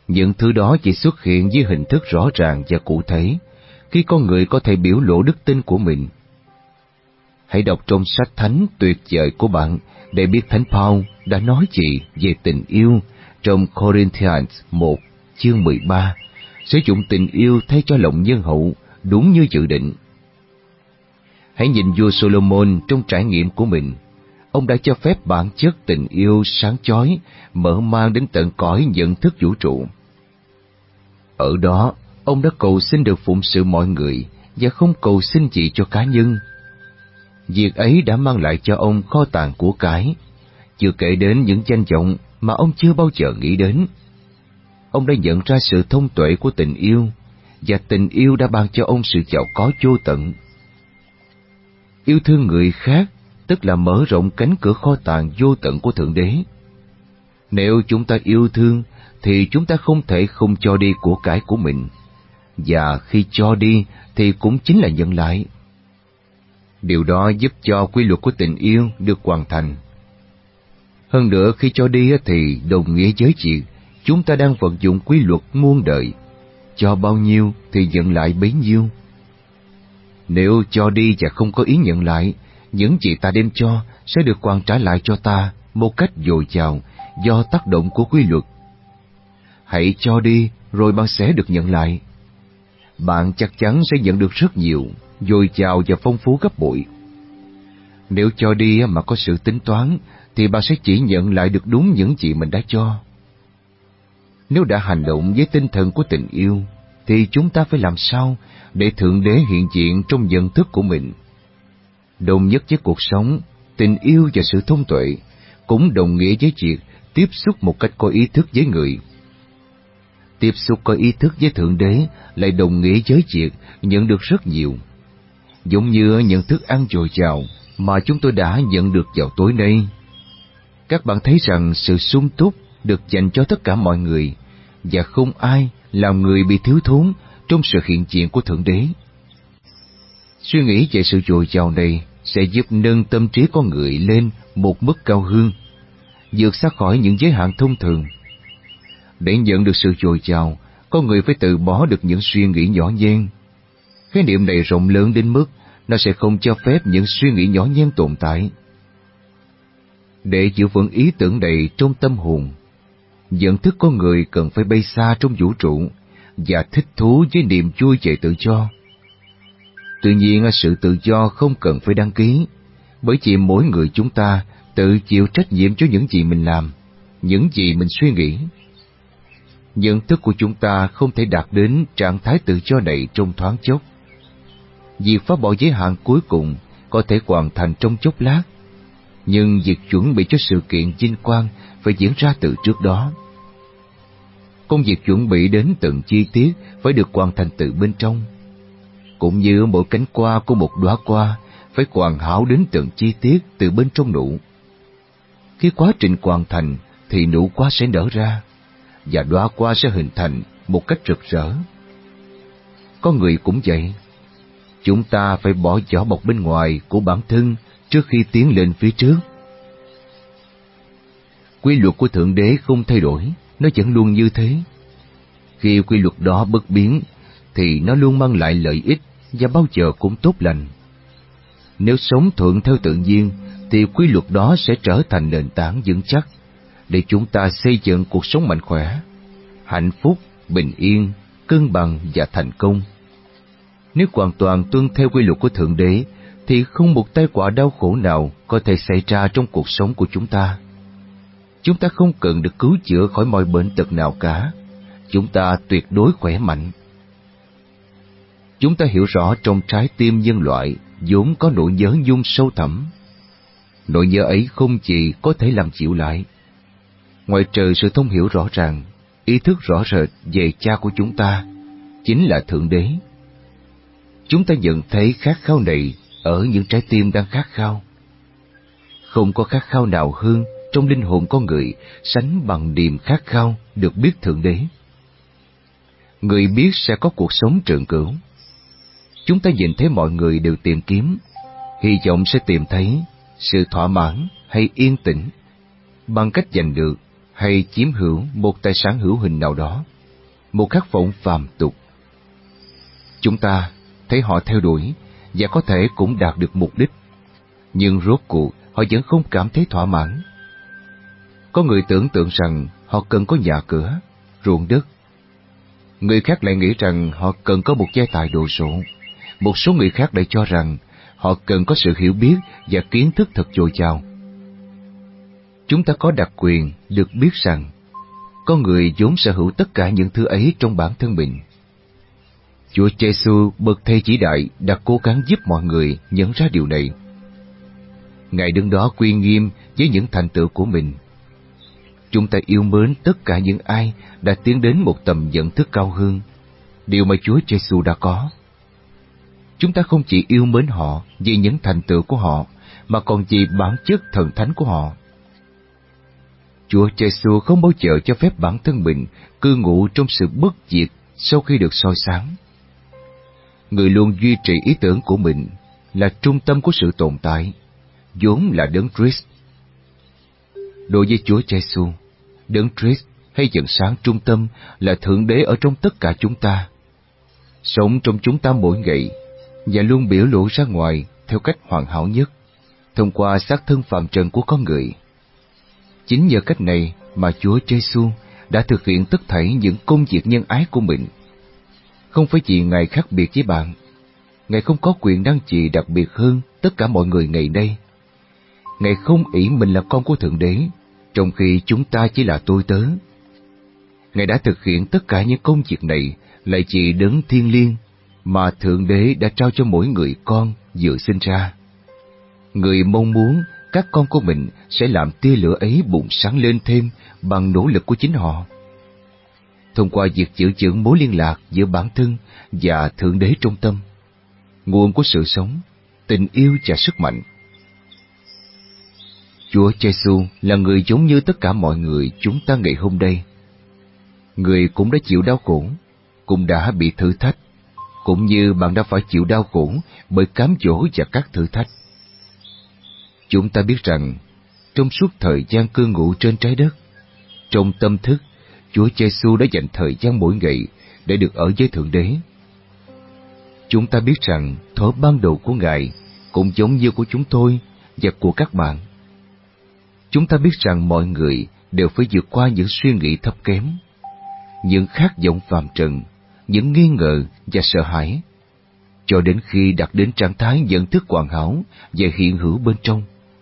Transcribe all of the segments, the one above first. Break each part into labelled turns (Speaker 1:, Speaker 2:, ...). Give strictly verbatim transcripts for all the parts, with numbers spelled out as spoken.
Speaker 1: Những thứ đó chỉ xuất hiện dưới hình thức rõ ràng và cụ thể khi con người có thể biểu lộ đức tin của mình. Hãy đọc trong sách thánh tuyệt vời của bạn để biết Thánh Paul đã nói gì về tình yêu trong Corinthians một chương mười ba, sử dụng tình yêu thay cho lòng nhân hậu đúng như dự định. Hãy nhìn vua Solomon trong trải nghiệm của mình. Ông đã cho phép bản chất tình yêu sáng chói mở mang đến tận cõi nhận thức vũ trụ. Ở đó, ông đã cầu xin được phụng sự mọi người và không cầu xin gì cho cá nhân. Việc ấy đã mang lại cho ông kho tàng của cải, chưa kể đến những danh vọng mà ông chưa bao giờ nghĩ đến. Ông đã nhận ra sự thông tuệ của tình yêu, và tình yêu đã ban cho ông sự giàu có vô tận. Yêu thương người khác tức là mở rộng cánh cửa kho tàng vô tận của Thượng Đế. Nếu chúng ta yêu thương thì chúng ta không thể không cho đi của cải của mình, và khi cho đi thì cũng chính là nhận lại. Điều đó giúp cho quy luật của tình yêu được hoàn thành. Hơn nữa, khi cho đi thì đồng nghĩa với việc chúng ta đang vận dụng quy luật muôn đời, cho bao nhiêu thì nhận lại bấy nhiêu. Nếu cho đi và không có ý nhận lại, những gì ta đem cho sẽ được hoàn trả lại cho ta một cách dồi dào do tác động của quy luật. Hãy cho đi rồi bạn sẽ được nhận lại. Bạn chắc chắn sẽ nhận được rất nhiều, dồi dào và phong phú gấp bội. Nếu cho đi mà có sự tính toán thì bạn sẽ chỉ nhận lại được đúng những gì mình đã cho. Nếu đã hành động với tinh thần của tình yêu thì chúng ta phải làm sao để Thượng Đế hiện diện trong nhận thức của mình. Đồng nhất với cuộc sống, tình yêu và sự thông tuệ cũng đồng nghĩa với việc tiếp xúc một cách có ý thức với người. Tiếp xúc có ý thức với Thượng Đế lại đồng nghĩa với việc nhận được rất nhiều, giống như nhận thức ăn dồi dào mà chúng tôi đã nhận được vào tối nay. Các bạn thấy rằng sự sung túc được dành cho tất cả mọi người, và không ai làm người bị thiếu thốn trong sự hiện diện của Thượng Đế. Suy nghĩ về sự dồi dào này sẽ giúp nâng tâm trí con người lên một mức cao hơn, vượt xa khỏi những giới hạn thông thường. Để nhận được sự dồi dào, con người phải từ bỏ được những suy nghĩ nhỏ nhen. Khái niệm này rộng lớn đến mức nó sẽ không cho phép những suy nghĩ nhỏ nhen tồn tại. Để giữ vững ý tưởng này trong tâm hồn, nhận thức con người cần phải bay xa trong vũ trụ và thích thú với niềm vui về tự do. Tuy nhiên, sự tự do không cần phải đăng ký, bởi vì mỗi người chúng ta tự chịu trách nhiệm cho những gì mình làm, những gì mình suy nghĩ. Nhận thức của chúng ta không thể đạt đến trạng thái tự do này trong thoáng chốc. Việc phá bỏ giới hạn cuối cùng có thể hoàn thành trong chốc lát, nhưng việc chuẩn bị cho sự kiện vinh quang phải diễn ra từ trước đó. Công việc chuẩn bị đến từng chi tiết phải được hoàn thành từ bên trong, cũng như mỗi cánh hoa của một đóa hoa phải hoàn hảo đến từng chi tiết từ bên trong nụ. Khi quá trình hoàn thành thì nụ hoa sẽ nở ra, và đóa hoa sẽ hình thành một cách rực rỡ. Con người cũng vậy. Chúng ta phải bỏ vỏ bọc bên ngoài của bản thân trước khi tiến lên phía trước. Quy luật của Thượng Đế không thay đổi, nó vẫn luôn như thế. Khi quy luật đó bất biến, thì nó luôn mang lại lợi ích và bao giờ cũng tốt lành. Nếu sống thuận theo tự nhiên, thì quy luật đó sẽ trở thành nền tảng vững chắc để chúng ta xây dựng cuộc sống mạnh khỏe, hạnh phúc, bình yên, cân bằng và thành công. Nếu hoàn toàn tuân theo quy luật của Thượng Đế, thì không một tai họa đau khổ nào có thể xảy ra trong cuộc sống của chúng ta. Chúng ta không cần được cứu chữa khỏi mọi bệnh tật nào cả. Chúng ta tuyệt đối khỏe mạnh. Chúng ta hiểu rõ trong trái tim nhân loại vốn có nỗi nhớ nhung sâu thẳm. Nỗi nhớ ấy không chỉ có thể làm chịu lại. Ngoài trừ sự thông hiểu rõ ràng, ý thức rõ rệt về cha của chúng ta, chính là Thượng Đế. Chúng ta nhận thấy khát khao này ở những trái tim đang khát khao. Không có khát khao nào hơn trong linh hồn con người sánh bằng niềm khát khao được biết Thượng Đế. Người biết sẽ có cuộc sống trường cửu. Chúng ta nhìn thấy mọi người đều tìm kiếm, hy vọng sẽ tìm thấy sự thỏa mãn hay yên tĩnh bằng cách giành được hay chiếm hữu một tài sản hữu hình nào đó. một khát vọng phàm tục. Chúng ta thấy họ theo đuổi và có thể cũng đạt được mục đích, nhưng rốt cuộc họ vẫn không cảm thấy thỏa mãn. Có người tưởng tượng rằng họ cần có nhà cửa, ruộng đất. Người khác lại nghĩ rằng họ cần có một gia tài đồ sộ. Một số người khác lại cho rằng họ cần có sự hiểu biết và kiến thức thật dồi dào. Chúng ta có đặc quyền được biết rằng con người vốn sở hữu tất cả những thứ ấy trong bản thân mình. Chúa Giêsu, bậc thầy vĩ đại, đã cố gắng giúp mọi người nhận ra điều này. Ngài đứng đó uy nghiêm với những thành tựu của mình. Chúng ta yêu mến tất cả những ai đã tiến đến một tầm nhận thức cao hơn, điều mà Chúa Giêsu đã có. Chúng ta không chỉ yêu mến họ vì những thành tựu của họ, mà còn vì bản chất thần thánh của họ. Chúa Giêsu không bao giờ cho phép bản thân mình cư ngụ trong sự bất diệt sau khi được soi sáng. Người luôn duy trì ý tưởng của mình là trung tâm của sự tồn tại, vốn là Đấng Christ. Đối với Chúa Giêsu, Đấng Christ hay dần sáng trung tâm là Thượng Đế ở trong tất cả chúng ta, sống trong chúng ta mỗi ngày và luôn biểu lộ ra ngoài theo cách hoàn hảo nhất, thông qua xác thân phàm trần của con người. Chính nhờ cách này mà Chúa Giêsu đã thực hiện tất thảy những công việc nhân ái của mình. Không phải vì Ngài khác biệt với bạn, Ngài không có quyền năng gì đặc biệt hơn tất cả mọi người ngày nay. Ngài không ỷ mình là con của Thượng Đế, trong khi chúng ta chỉ là tôi tớ. Ngài đã thực hiện tất cả những công việc này lại vì Đấng thiêng liêng mà Thượng Đế đã trao cho mỗi người con vừa sinh ra. Người mong muốn các con của mình sẽ làm tia lửa ấy bùng sáng lên thêm bằng nỗ lực của chính họ. Thông qua việc giữ vững mối liên lạc giữa bản thân và Thượng Đế trung tâm, nguồn của sự sống, tình yêu và sức mạnh. Chúa Giêsu là người giống như tất cả mọi người chúng ta ngày hôm nay. Người cũng đã chịu đau khổ, cũng đã bị thử thách, cũng như bạn đã phải chịu đau khổ bởi cám dỗ và các thử thách. Chúng ta biết rằng, trong suốt thời gian cư ngụ trên trái đất, trong tâm thức, Chúa Giêsu đã dành thời gian mỗi ngày để được ở với Thượng Đế. Chúng ta biết rằng thuở ban đầu của Ngài cũng giống như của chúng tôi và của các bạn. Chúng ta biết rằng mọi người đều phải vượt qua những suy nghĩ thấp kém, những khát vọng phàm trần, những nghi ngờ và sợ hãi, cho đến khi đạt đến trạng thái nhận thức hoàn hảo và hiện hữu bên trong.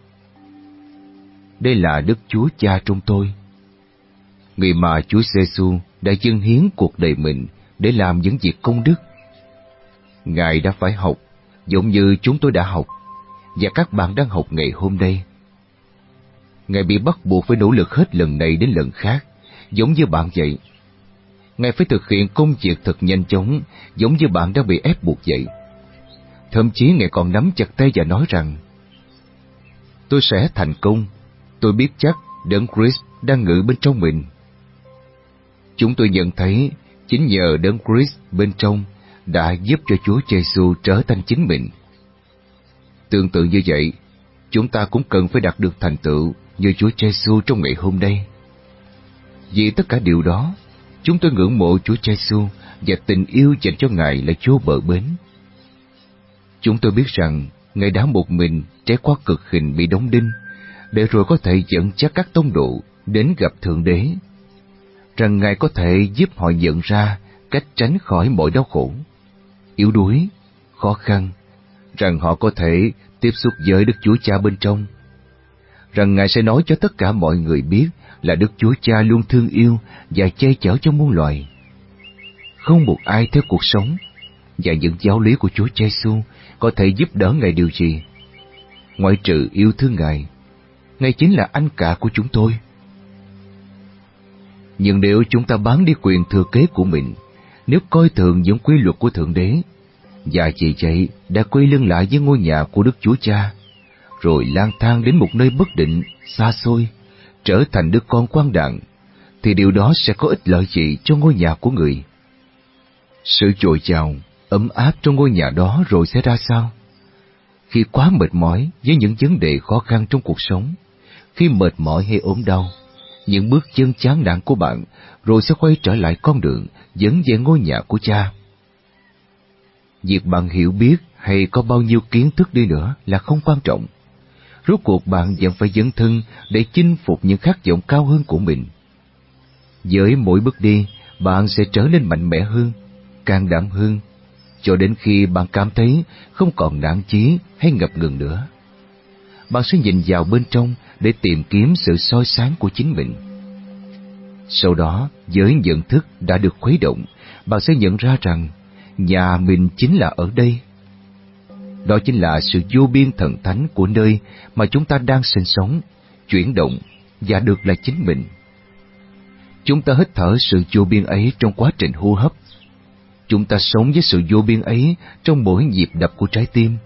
Speaker 1: Đây là Đức Chúa Cha trong tôi, người mà Chúa Giêsu đã dâng hiến cuộc đời mình để làm những việc công đức. Ngài đã phải học, giống như chúng tôi đã học, và các bạn đang học ngày hôm nay. Ngài bị bắt buộc phải nỗ lực hết lần này đến lần khác, giống như bạn vậy. Ngài phải thực hiện công việc thật nhanh chóng, giống như bạn đang bị ép buộc vậy. Thậm chí Ngài còn nắm chặt tay và nói rằng, tôi sẽ thành công, tôi biết chắc Đấng Christ đang ngự bên trong mình. Chúng tôi nhận thấy chính nhờ Đấng Christ bên trong đã giúp cho Chúa Giêsu trở thành chính mình. Tương tự như vậy, chúng ta cũng cần phải đạt được thành tựu như Chúa Giêsu trong ngày hôm nay. Vì tất cả điều đó, chúng tôi ngưỡng mộ Chúa Giêsu và tình yêu dành cho Ngài là vô bờ bến. Chúng tôi biết rằng Ngài đã một mình trải qua cực hình bị đóng đinh, để rồi có thể dẫn dắt các tông độ đến gặp Thượng Đế, rằng Ngài có thể giúp họ nhận ra cách tránh khỏi mọi đau khổ, yếu đuối, khó khăn, rằng họ có thể tiếp xúc với Đức Chúa Cha bên trong, rằng Ngài sẽ nói cho tất cả mọi người biết là Đức Chúa Cha luôn thương yêu và che chở cho muôn loài. Không một ai theo cuộc sống và những giáo lý của Chúa Giêsu có thể giúp đỡ Ngài điều gì, ngoại trừ yêu thương Ngài. Ngài chính là anh cả của chúng tôi. Nhưng nếu chúng ta bán đi quyền thừa kế của mình, nếu coi thường những quy luật của Thượng Đế, và vì vậy đã quay lưng lại với ngôi nhà của Đức Chúa Cha, rồi lang thang đến một nơi bất định, xa xôi, trở thành đứa con quang đàng, thì điều đó sẽ có ích lợi gì cho ngôi nhà của người? Sự dồi dào, ấm áp trong ngôi nhà đó rồi sẽ ra sao? Khi quá mệt mỏi với những vấn đề khó khăn trong cuộc sống, khi mệt mỏi hay ốm đau, những bước chân chán nản của bạn, rồi sẽ quay trở lại con đường dẫn về ngôi nhà của Cha. Việc bạn hiểu biết hay có bao nhiêu kiến thức đi nữa là không quan trọng. Rốt cuộc bạn vẫn phải dấn thân để chinh phục những khát vọng cao hơn của mình. Với mỗi bước đi, bạn sẽ trở nên mạnh mẽ hơn, can đảm hơn, cho đến khi bạn cảm thấy không còn nản chí hay ngập ngừng nữa. Bạn sẽ nhìn vào bên trong để tìm kiếm sự soi sáng của chính mình. Sau đó, với nhận thức đã được khuấy động, bạn sẽ nhận ra rằng nhà mình chính là ở đây. Đó chính là sự vô biên thần thánh của nơi mà chúng ta đang sinh sống, chuyển động và được là chính mình. Chúng ta hít thở sự vô biên ấy trong quá trình hô hấp. Chúng ta sống với sự vô biên ấy trong mỗi nhịp đập của trái tim.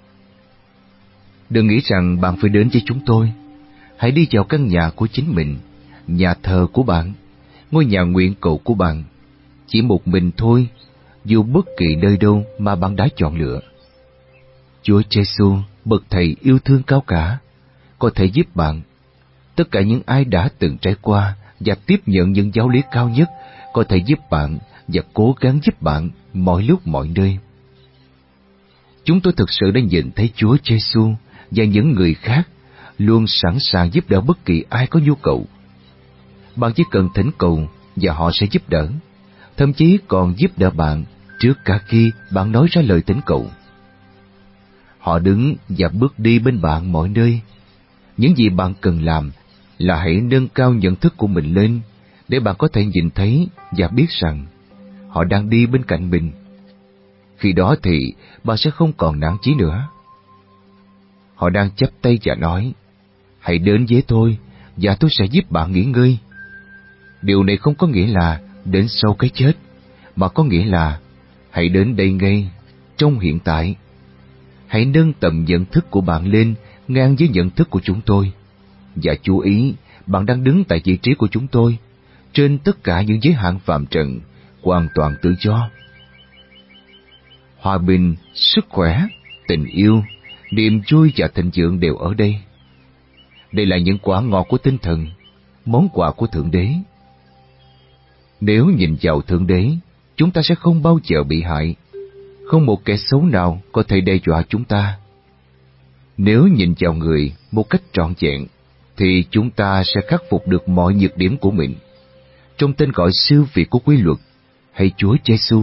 Speaker 1: Đừng nghĩ rằng bạn phải đến với chúng tôi. Hãy đi vào căn nhà của chính mình, nhà thờ của bạn, ngôi nhà nguyện cầu của bạn. Chỉ một mình thôi, dù bất kỳ nơi đâu mà bạn đã chọn lựa. Chúa Giêsu, bậc thầy yêu thương cao cả, có thể giúp bạn. Tất cả những ai đã từng trải qua và tiếp nhận những giáo lý cao nhất có thể giúp bạn và cố gắng giúp bạn mọi lúc mọi nơi. Chúng tôi thực sự đã nhìn thấy Chúa Giêsu và những người khác luôn sẵn sàng giúp đỡ bất kỳ ai có nhu cầu. Bạn chỉ cần thỉnh cầu và họ sẽ giúp đỡ, thậm chí còn giúp đỡ bạn trước cả khi bạn nói ra lời thỉnh cầu. Họ đứng và bước đi bên bạn mọi nơi. Những gì bạn cần làm là hãy nâng cao nhận thức của mình lên để bạn có thể nhìn thấy và biết rằng họ đang đi bên cạnh mình. Khi đó thì bạn sẽ không còn nản chí nữa. Họ đang chắp tay và nói, hãy đến với tôi và tôi sẽ giúp bạn nghỉ ngơi. Điều này không có nghĩa là đến sau cái chết, mà có nghĩa là hãy đến đây ngay, trong hiện tại. Hãy nâng tầm nhận thức của bạn lên ngang với nhận thức của chúng tôi. Và chú ý, bạn đang đứng tại vị trí của chúng tôi, trên tất cả những giới hạn phàm trần, hoàn toàn tự do. Hòa bình, sức khỏe, tình yêu, niềm vui và thịnh vượng đều ở đây. Đây là những quả ngọt của tinh thần, món quà của Thượng Đế. Nếu nhìn vào Thượng Đế, chúng ta sẽ không bao giờ bị hại. Không một kẻ xấu nào có thể đe dọa chúng ta. Nếu nhìn vào người một cách trọn vẹn, thì chúng ta sẽ khắc phục được mọi nhược điểm của mình, trong tên gọi siêu việt của quy luật, hay Chúa Giêsu.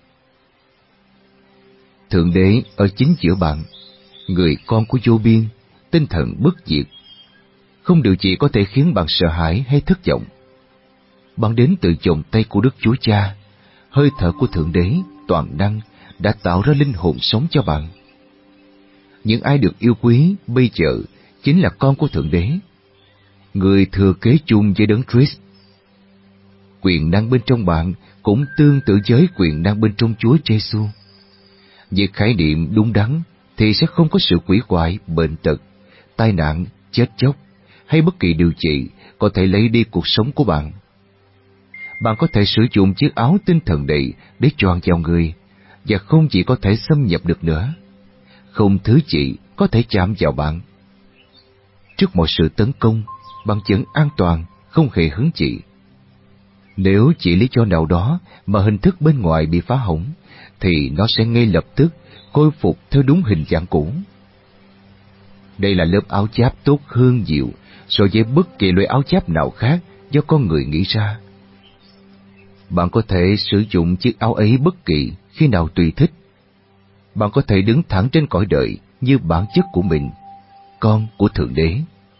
Speaker 1: Thượng Đế ở chính giữa bạn, người con của vô biên, tinh thần bất diệt. Không điều gì có thể khiến bạn sợ hãi hay thất vọng. Bạn đến từ vòng tay của Đức Chúa Cha, hơi thở của Thượng Đế toàn năng đã tạo ra linh hồn sống cho bạn. Những ai được yêu quý bây giờ chính là con của Thượng Đế, người thừa kế chung với Đấng Christ. Quyền năng bên trong bạn cũng tương tự với quyền năng bên trong Chúa Giêsu. Việc khái niệm đúng đắn thì sẽ không có sự quỷ hoại, bệnh tật, tai nạn, chết chóc hay bất kỳ điều gì có thể lấy đi cuộc sống của bạn. Bạn có thể sử dụng chiếc áo tinh thần này để choàng vào người, và không chỉ có thể xâm nhập được nữa. Không thứ gì có thể chạm vào bạn. Trước mọi sự tấn công, bạn vẫn an toàn, không hề hứng chị. Nếu chỉ lý do nào đó mà hình thức bên ngoài bị phá hỏng, thì nó sẽ ngay lập tức khôi phục theo đúng hình dạng cũ. Đây là lớp áo giáp tốt hơn nhiều so với bất kỳ loại áo giáp nào khác do con người nghĩ ra. Bạn có thể sử dụng chiếc áo ấy bất kỳ khi nào tùy thích. Bạn có thể đứng thẳng trên cõi đời như bản chất của mình, con của Thượng Đế.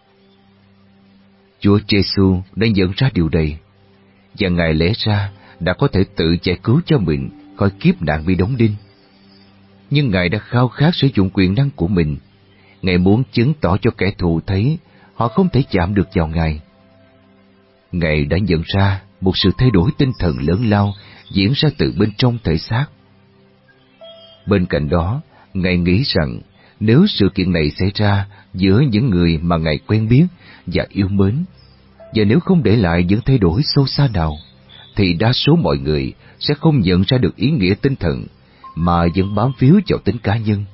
Speaker 1: Chúa Giêsu đã nhận ra điều này, và Ngài lẽ ra đã có thể tự giải cứu cho mình khỏi kiếp nạn bị đóng đinh. Nhưng Ngài đã khao khát sử dụng quyền năng của mình. Ngài muốn chứng tỏ cho kẻ thù thấy họ không thể chạm được vào Ngài. Ngài đã nhận ra một sự thay đổi tinh thần lớn lao diễn ra từ bên trong thể xác. Bên cạnh đó, Ngài nghĩ rằng nếu sự kiện này xảy ra giữa những người mà Ngài quen biết và yêu mến, và nếu không để lại những thay đổi sâu xa nào, thì đa số mọi người sẽ không nhận ra được ý nghĩa tinh thần, mà vẫn bám víu vào tính cá nhân.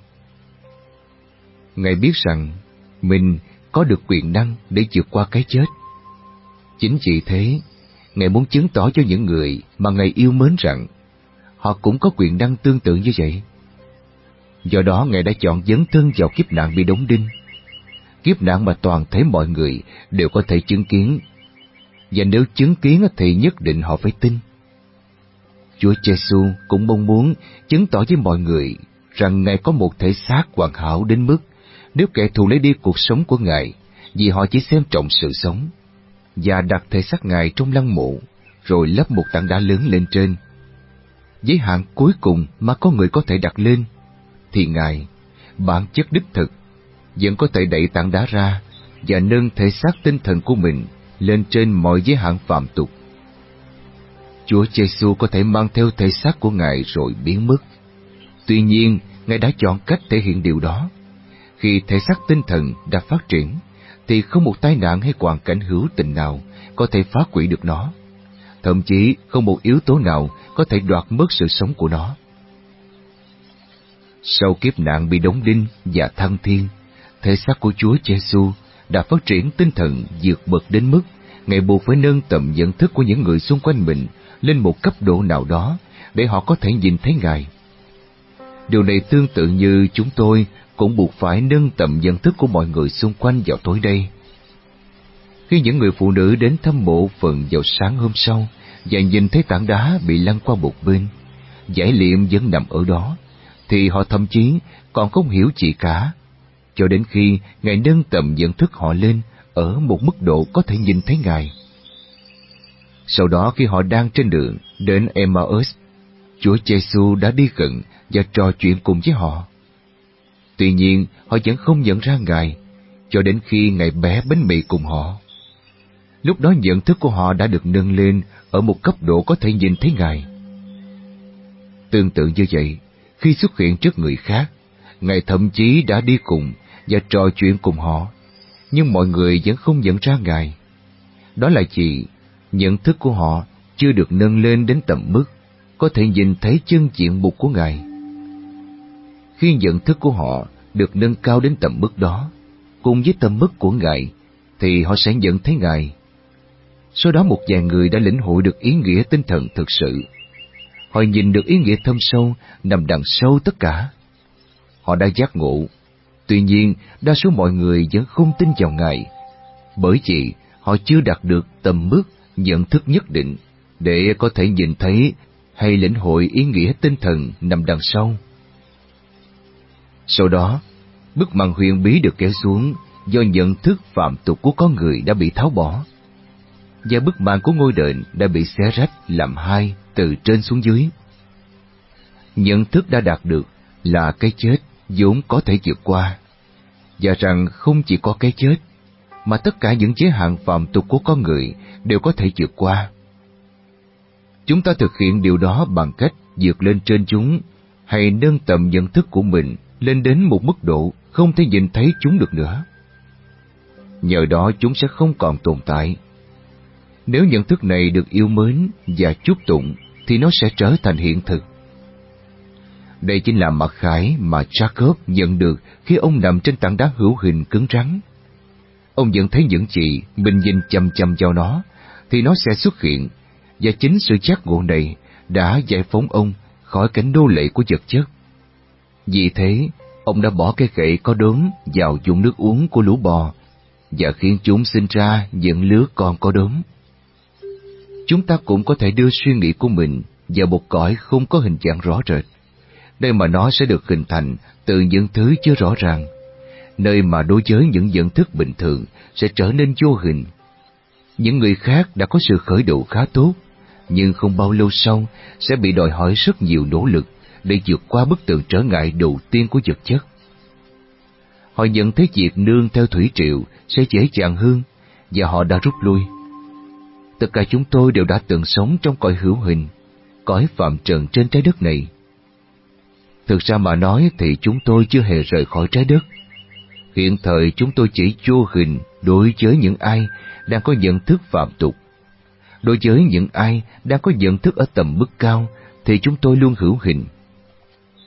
Speaker 1: Ngài biết rằng mình có được quyền năng để vượt qua cái chết. Chính vì thế, Ngài muốn chứng tỏ cho những người mà Ngài yêu mến rằng họ cũng có quyền năng tương tự như vậy. Do đó Ngài đã chọn dấn thân vào kiếp nạn bị đóng đinh, kiếp nạn mà toàn thể mọi người đều có thể chứng kiến, và nếu chứng kiến thì nhất định họ phải tin. Chúa Giêsu cũng mong muốn chứng tỏ với mọi người rằng Ngài có một thể xác hoàn hảo đến mức nếu kẻ thù lấy đi cuộc sống của Ngài vì họ chỉ xem trọng sự sống, và đặt thể xác Ngài trong lăng mộ, rồi lấp một tảng đá lớn lên trên, giới hạn cuối cùng mà có người có thể đặt lên, thì Ngài, bản chất đích thực, vẫn có thể đẩy tảng đá ra và nâng thể xác tinh thần của mình lên trên mọi giới hạn phàm tục. Chúa Giêsu có thể mang theo thể xác của Ngài rồi biến mất. Tuy nhiên, Ngài đã chọn cách thể hiện điều đó. Khi thể xác tinh thần đã phát triển, thì không một tai nạn hay hoàn cảnh hữu tình nào có thể phá hủy được nó. Thậm chí không một yếu tố nào có thể đoạt mất sự sống của nó. Sau kiếp nạn bị đóng đinh và thăng thiên, thể xác của Chúa Giêsu đã phát triển tinh thần vượt bậc đến mức Ngài buộc phải nâng tầm nhận thức của những người xung quanh mình lên một cấp độ nào đó để họ có thể nhìn thấy Ngài. Điều này tương tự như chúng tôi cũng buộc phải nâng tầm nhận thức của mọi người xung quanh vào tối đây. Khi những người phụ nữ đến thăm mộ phần vào sáng hôm sau và nhìn thấy tảng đá bị lăn qua một bên, giải liệm vẫn nằm ở đó, thì họ thậm chí còn không hiểu gì cả, cho đến khi Ngài nâng tầm nhận thức họ lên ở một mức độ có thể nhìn thấy Ngài. Sau đó khi họ đang trên đường đến Emmaus, Chúa Giêsu đã đi gần và trò chuyện cùng với họ. Tuy nhiên, họ vẫn không nhận ra Ngài, cho đến khi Ngài bẻ bánh mì cùng họ. Lúc đó nhận thức của họ đã được nâng lên ở một cấp độ có thể nhìn thấy Ngài. Tương tự như vậy, khi xuất hiện trước người khác, Ngài thậm chí đã đi cùng và trò chuyện cùng họ, nhưng mọi người vẫn không nhận ra Ngài. Đó là vì nhận thức của họ chưa được nâng lên đến tầm mức có thể nhìn thấy chân diện mục của Ngài. Khi nhận thức của họ được nâng cao đến tầm mức đó, cùng với tầm mức của Ngài, thì họ sẽ nhận thấy Ngài. Sau đó một vài người đã lĩnh hội được ý nghĩa tinh thần thực sự. Họ nhìn được ý nghĩa thâm sâu nằm đằng sâu tất cả. Họ đã giác ngộ. Tuy nhiên, đa số mọi người vẫn không tin vào Ngài, bởi vì họ chưa đạt được tầm mức nhận thức nhất định để có thể nhìn thấy hay lĩnh hội ý nghĩa tinh thần nằm đằng sau. Sau đó, bức màn huyền bí được kéo xuống do nhận thức phạm tục của con người đã bị tháo bỏ, và bức màn của ngôi đền đã bị xé rách làm hai từ trên xuống dưới. Nhận thức đã đạt được là cái chết vốn có thể vượt qua, và rằng không chỉ có cái chết, mà tất cả những giới hạn phạm tục của con người đều có thể vượt qua. Chúng ta thực hiện điều đó bằng cách vượt lên trên chúng, hay nâng tầm nhận thức của mình lên đến một mức độ không thể nhìn thấy chúng được nữa. Nhờ đó chúng sẽ không còn tồn tại. Nếu nhận thức này được yêu mến và chúc tụng, thì nó sẽ trở thành hiện thực. Đây chính là mặc khải mà Jacob nhận được khi ông nằm trên tảng đá hữu hình cứng rắn. Ông nhận thấy những gì mình nhìn chằm chằm vào nó, thì nó sẽ xuất hiện, và chính sự giác ngộ này đã giải phóng ông khỏi cảnh nô lệ của vật chất. Vì thế, ông đã bỏ cái gậy có đốm vào dung nước uống của lũ bò, và khiến chúng sinh ra những lứa con có đốm. Chúng ta cũng có thể đưa suy nghĩ của mình vào một cõi không có hình dạng rõ rệt, nơi mà nó sẽ được hình thành từ những thứ chưa rõ ràng, nơi mà đối với những nhận thức bình thường sẽ trở nên vô hình. Những người khác đã có sự khởi đầu khá tốt, nhưng không bao lâu sau sẽ bị đòi hỏi rất nhiều nỗ lực để vượt qua bức tường trở ngại đầu tiên của vật chất. Họ nhận thấy việc nương theo thủy triều sẽ dễ dàng hơn, và họ đã rút lui. Tất cả chúng tôi đều đã từng sống trong cõi hữu hình, cõi phạm trần trên trái đất này. Thực ra mà nói thì chúng tôi chưa hề rời khỏi trái đất. Hiện thời chúng tôi chỉ vô hình đối với những ai đang có nhận thức phạm tục. Đối với những ai đang có nhận thức ở tầm mức cao thì chúng tôi luôn hữu hình.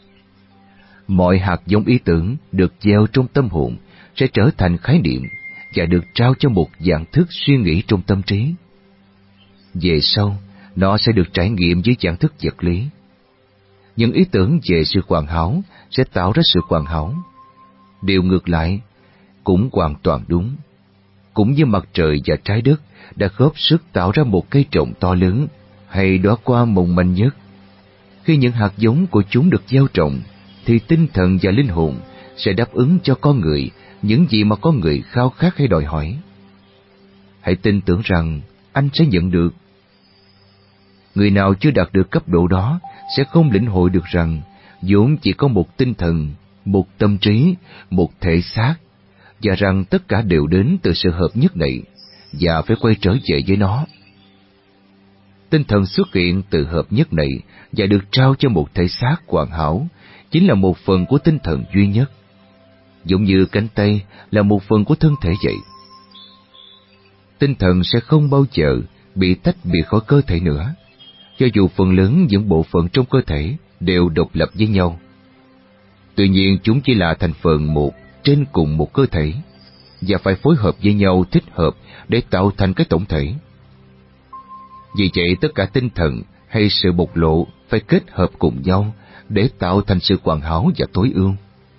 Speaker 1: Mọi hạt giống ý tưởng được gieo trong tâm hồn sẽ trở thành khái niệm, và được trao cho một dạng thức suy nghĩ trong tâm trí. Về sau, nó sẽ được trải nghiệm dưới dạng thức vật lý. Những ý tưởng về sự hoàn hảo sẽ tạo ra sự hoàn hảo. Điều ngược lại cũng hoàn toàn đúng. Cũng như mặt trời và trái đất đã góp sức tạo ra một cây trồng to lớn hay đóa hoa mong manh nhất. Khi những hạt giống của chúng được gieo trồng, thì tinh thần và linh hồn sẽ đáp ứng cho con người những gì mà con người khao khát hay đòi hỏi. Hãy tin tưởng rằng anh sẽ nhận được. Người nào chưa đạt được cấp độ đó sẽ không lĩnh hội được rằng vốn chỉ có một tinh thần, một tâm trí, một thể xác, và rằng tất cả đều đến từ sự hợp nhất này và phải quay trở về với nó. Tinh thần xuất hiện từ hợp nhất này và được trao cho một thể xác hoàn hảo chính là một phần của tinh thần duy nhất, giống như cánh tay là một phần của thân thể vậy. Tinh thần sẽ không bao giờ bị tách biệt khỏi cơ thể nữa, cho dù phần lớn những bộ phận trong cơ thể đều độc lập với nhau. Tuy nhiên chúng chỉ là thành phần một trên cùng một cơ thể, và phải phối hợp với nhau thích hợp để tạo thành cái tổng thể. Vì vậy tất cả tinh thần hay sự bộc lộ phải kết hợp cùng nhau để tạo thành sự hoàn hảo và tối ưu.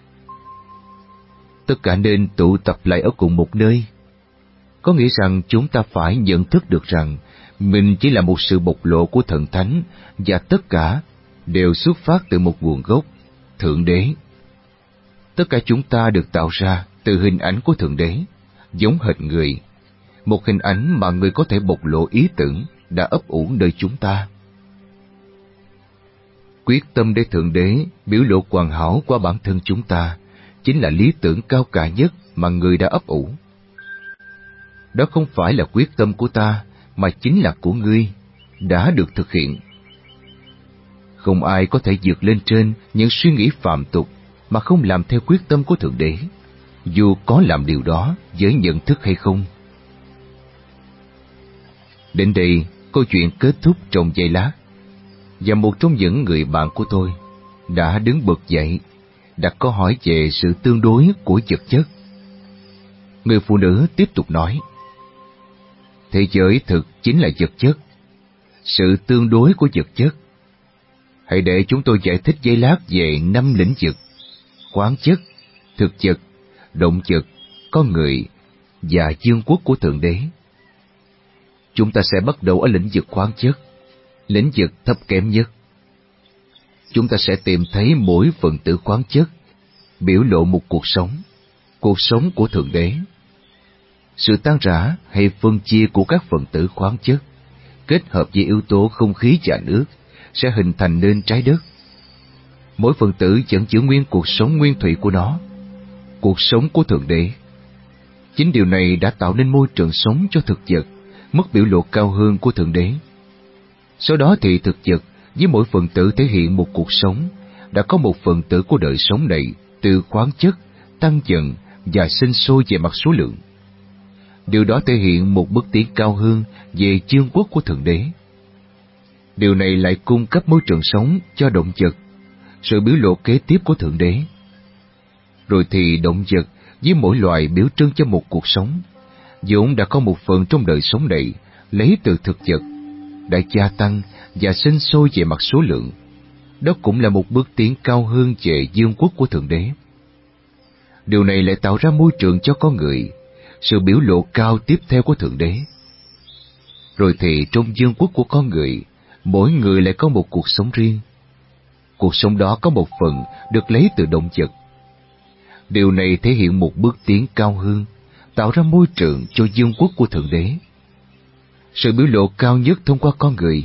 Speaker 1: Tất cả nên tụ tập lại ở cùng một nơi. Có nghĩa rằng chúng ta phải nhận thức được rằng mình chỉ là một sự bộc lộ của thần thánh, và tất cả đều xuất phát từ một nguồn gốc, Thượng Đế. Tất cả chúng ta được tạo ra từ hình ảnh của Thượng Đế, giống hệt người, một hình ảnh mà người có thể bộc lộ ý tưởng đã ấp ủ nơi chúng ta. Quyết tâm để Thượng Đế biểu lộ hoàn hảo qua bản thân chúng ta chính là lý tưởng cao cả nhất mà người đã ấp ủ. Đó không phải là quyết tâm của ta, mà chính là của ngươi, đã được thực hiện. Không ai có thể vượt lên trên những suy nghĩ phàm tục mà không làm theo quyết tâm của Thượng Đế, dù có làm điều đó với nhận thức hay không. Đến đây, câu chuyện kết thúc trong giây lát, và một trong những người bạn của tôi đã đứng bật dậy, đặt câu hỏi về sự tương đối của vật chất. Người phụ nữ tiếp tục nói, thế giới thực chính là vật chất, sự tương đối của vật chất. Hãy để chúng tôi giải thích giây lát về năm lĩnh vực: khoáng chất, thực chất, động vật, con người và vương quốc của Thượng Đế. Chúng ta sẽ bắt đầu ở lĩnh vực khoáng chất, lĩnh vực thấp kém nhất. Chúng ta sẽ tìm thấy mỗi phần tử khoáng chất biểu lộ một cuộc sống, cuộc sống của Thượng Đế. Sự tan rã hay phân chia của các phần tử khoáng chất kết hợp với yếu tố không khí và nước sẽ hình thành nên trái đất. Mỗi phần tử vẫn giữ nguyên cuộc sống nguyên thủy của nó, cuộc sống của Thượng Đế. Chính điều này đã tạo nên môi trường sống cho thực vật, mức biểu lộ cao hơn của Thượng Đế. Sau đó thì thực vật với mỗi phần tử thể hiện một cuộc sống, đã có một phần tử của đời sống này từ khoáng chất tăng dần và sinh sôi về mặt số lượng. Điều đó thể hiện một bước tiến cao hơn về vương quốc của Thượng Đế. Điều này lại cung cấp môi trường sống cho động vật, sự biểu lộ kế tiếp của Thượng Đế. Rồi thì động vật với mỗi loài biểu trưng cho một cuộc sống, vốn đã có một phần trong đời sống này lấy từ thực vật, đã gia tăng và sinh sôi về mặt số lượng. Đó cũng là một bước tiến cao hơn về vương quốc của Thượng Đế. Điều này lại tạo ra môi trường cho con người, sự biểu lộ cao tiếp theo của Thượng Đế. Rồi thì trong vương quốc của con người, mỗi người lại có một cuộc sống riêng. Cuộc sống đó có một phần được lấy từ động vật. Điều này thể hiện một bước tiến cao hơn, tạo ra môi trường cho vương quốc của Thượng Đế. Sự biểu lộ cao nhất thông qua con người.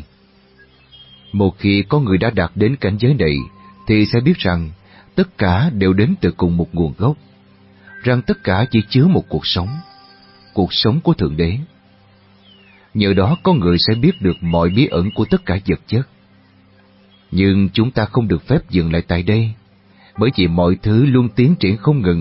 Speaker 1: Một khi con người đã đạt đến cảnh giới này, thì sẽ biết rằng tất cả đều đến từ cùng một nguồn gốc, rằng tất cả chỉ chứa một cuộc sống, cuộc sống của Thượng Đế. Nhờ đó con người sẽ biết được mọi bí ẩn của tất cả vật chất. Nhưng chúng ta không được phép dừng lại tại đây, bởi vì mọi thứ luôn tiến triển không ngừng.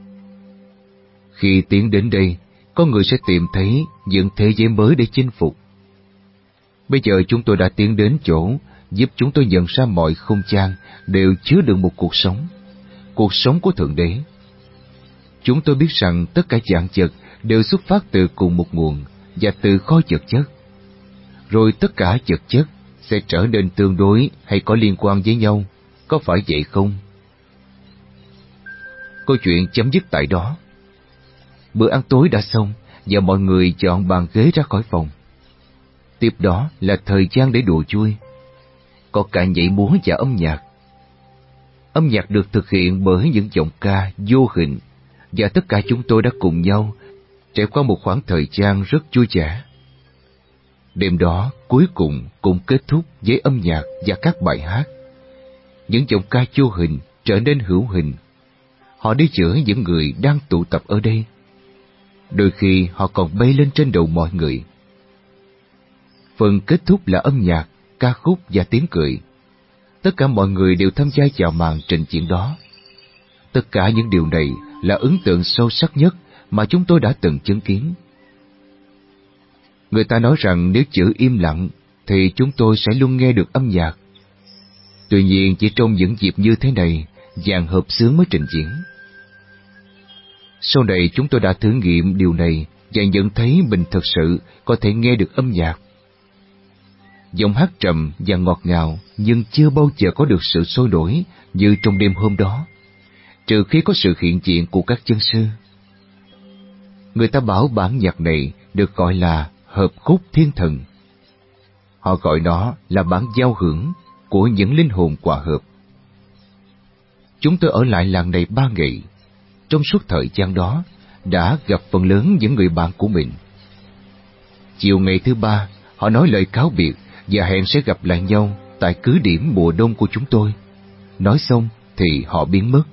Speaker 1: Khi tiến đến đây, con người sẽ tìm thấy những thế giới mới để chinh phục. Bây giờ chúng tôi đã tiến đến chỗ giúp chúng tôi nhận ra mọi không gian đều chứa đựng một cuộc sống, cuộc sống của Thượng Đế. Chúng tôi biết rằng tất cả dạng vật đều xuất phát từ cùng một nguồn và từ kho vật chất. Rồi tất cả vật chất sẽ trở nên tương đối hay có liên quan với nhau, có phải vậy không? Câu chuyện chấm dứt tại đó. Bữa ăn tối đã xong và mọi người chọn bàn ghế ra khỏi phòng. Tiếp đó là thời gian để đùa vui. Có cả nhảy múa và âm nhạc. Âm nhạc được thực hiện bởi những giọng ca vô hình, và tất cả chúng tôi đã cùng nhau trải qua một khoảng thời gian rất vui vẻ. Đêm đó cuối cùng cũng kết thúc với âm nhạc và các bài hát. Những giọng ca vô hình trở nên hữu hình. Họ đi giữa những người đang tụ tập ở đây. Đôi khi họ còn bay lên trên đầu mọi người. Phần kết thúc là âm nhạc, ca khúc và tiếng cười. Tất cả mọi người đều tham gia vào màn trình diễn đó. Tất cả những điều này là ấn tượng sâu sắc nhất mà chúng tôi đã từng chứng kiến. Người ta nói rằng nếu giữ im lặng thì chúng tôi sẽ luôn nghe được âm nhạc. Tuy nhiên chỉ trong những dịp như thế này, dàn hợp xướng mới trình diễn. Sau này chúng tôi đã thử nghiệm điều này và nhận thấy mình thật sự có thể nghe được âm nhạc. Giọng hát trầm và ngọt ngào nhưng chưa bao giờ có được sự sôi nổi như trong đêm hôm đó, trừ khi có sự hiện diện của các chân sư. Người ta bảo bản nhạc này được gọi là hợp khúc thiên thần. Họ gọi nó là bản giao hưởng của những linh hồn hòa hợp. Chúng tôi ở lại làng này ba ngày. Trong suốt thời gian đó, đã gặp phần lớn những người bạn của mình. Chiều ngày thứ ba, họ nói lời cáo biệt và hẹn sẽ gặp lại nhau tại cứ điểm mùa đông của chúng tôi. Nói xong thì họ biến mất.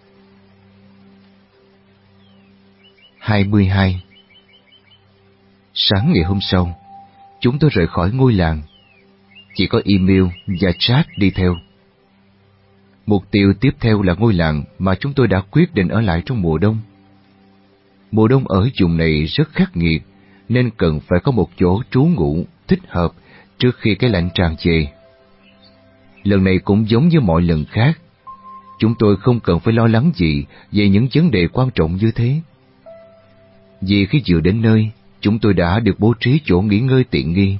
Speaker 1: hai mươi hai. Sáng ngày hôm sau, chúng tôi rời khỏi ngôi làng. Chỉ có email và chat đi theo. Mục tiêu tiếp theo là ngôi làng mà chúng tôi đã quyết định ở lại trong mùa đông. Mùa đông ở vùng này rất khắc nghiệt, nên cần phải có một chỗ trú ngụ thích hợp trước khi cái lạnh tràn về. Lần này cũng giống như mọi lần khác, chúng tôi không cần phải lo lắng gì về những vấn đề quan trọng như thế. Vì khi vừa đến nơi, chúng tôi đã được bố trí chỗ nghỉ ngơi tiện nghi.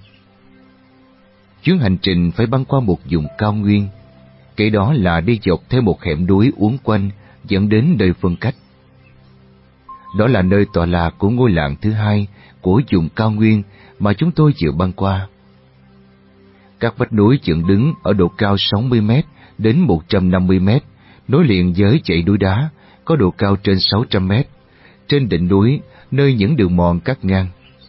Speaker 1: Chuyến hành trình phải băng qua một vùng cao nguyên, kế đó là đi dọc theo một hẻm núi uốn quanh dẫn đến nơi phân cách. Đó là nơi tọa lạc của ngôi làng thứ hai của vùng cao nguyên mà chúng tôi vừa băng qua. Các vách núi dựng đứng ở độ cao sáu mươi mét đến một trăm năm mươi mét, nối liền với dãy núi đá có độ cao trên sáu trăm mét, trên đỉnh núi nơi những đường mòn cắt ngang.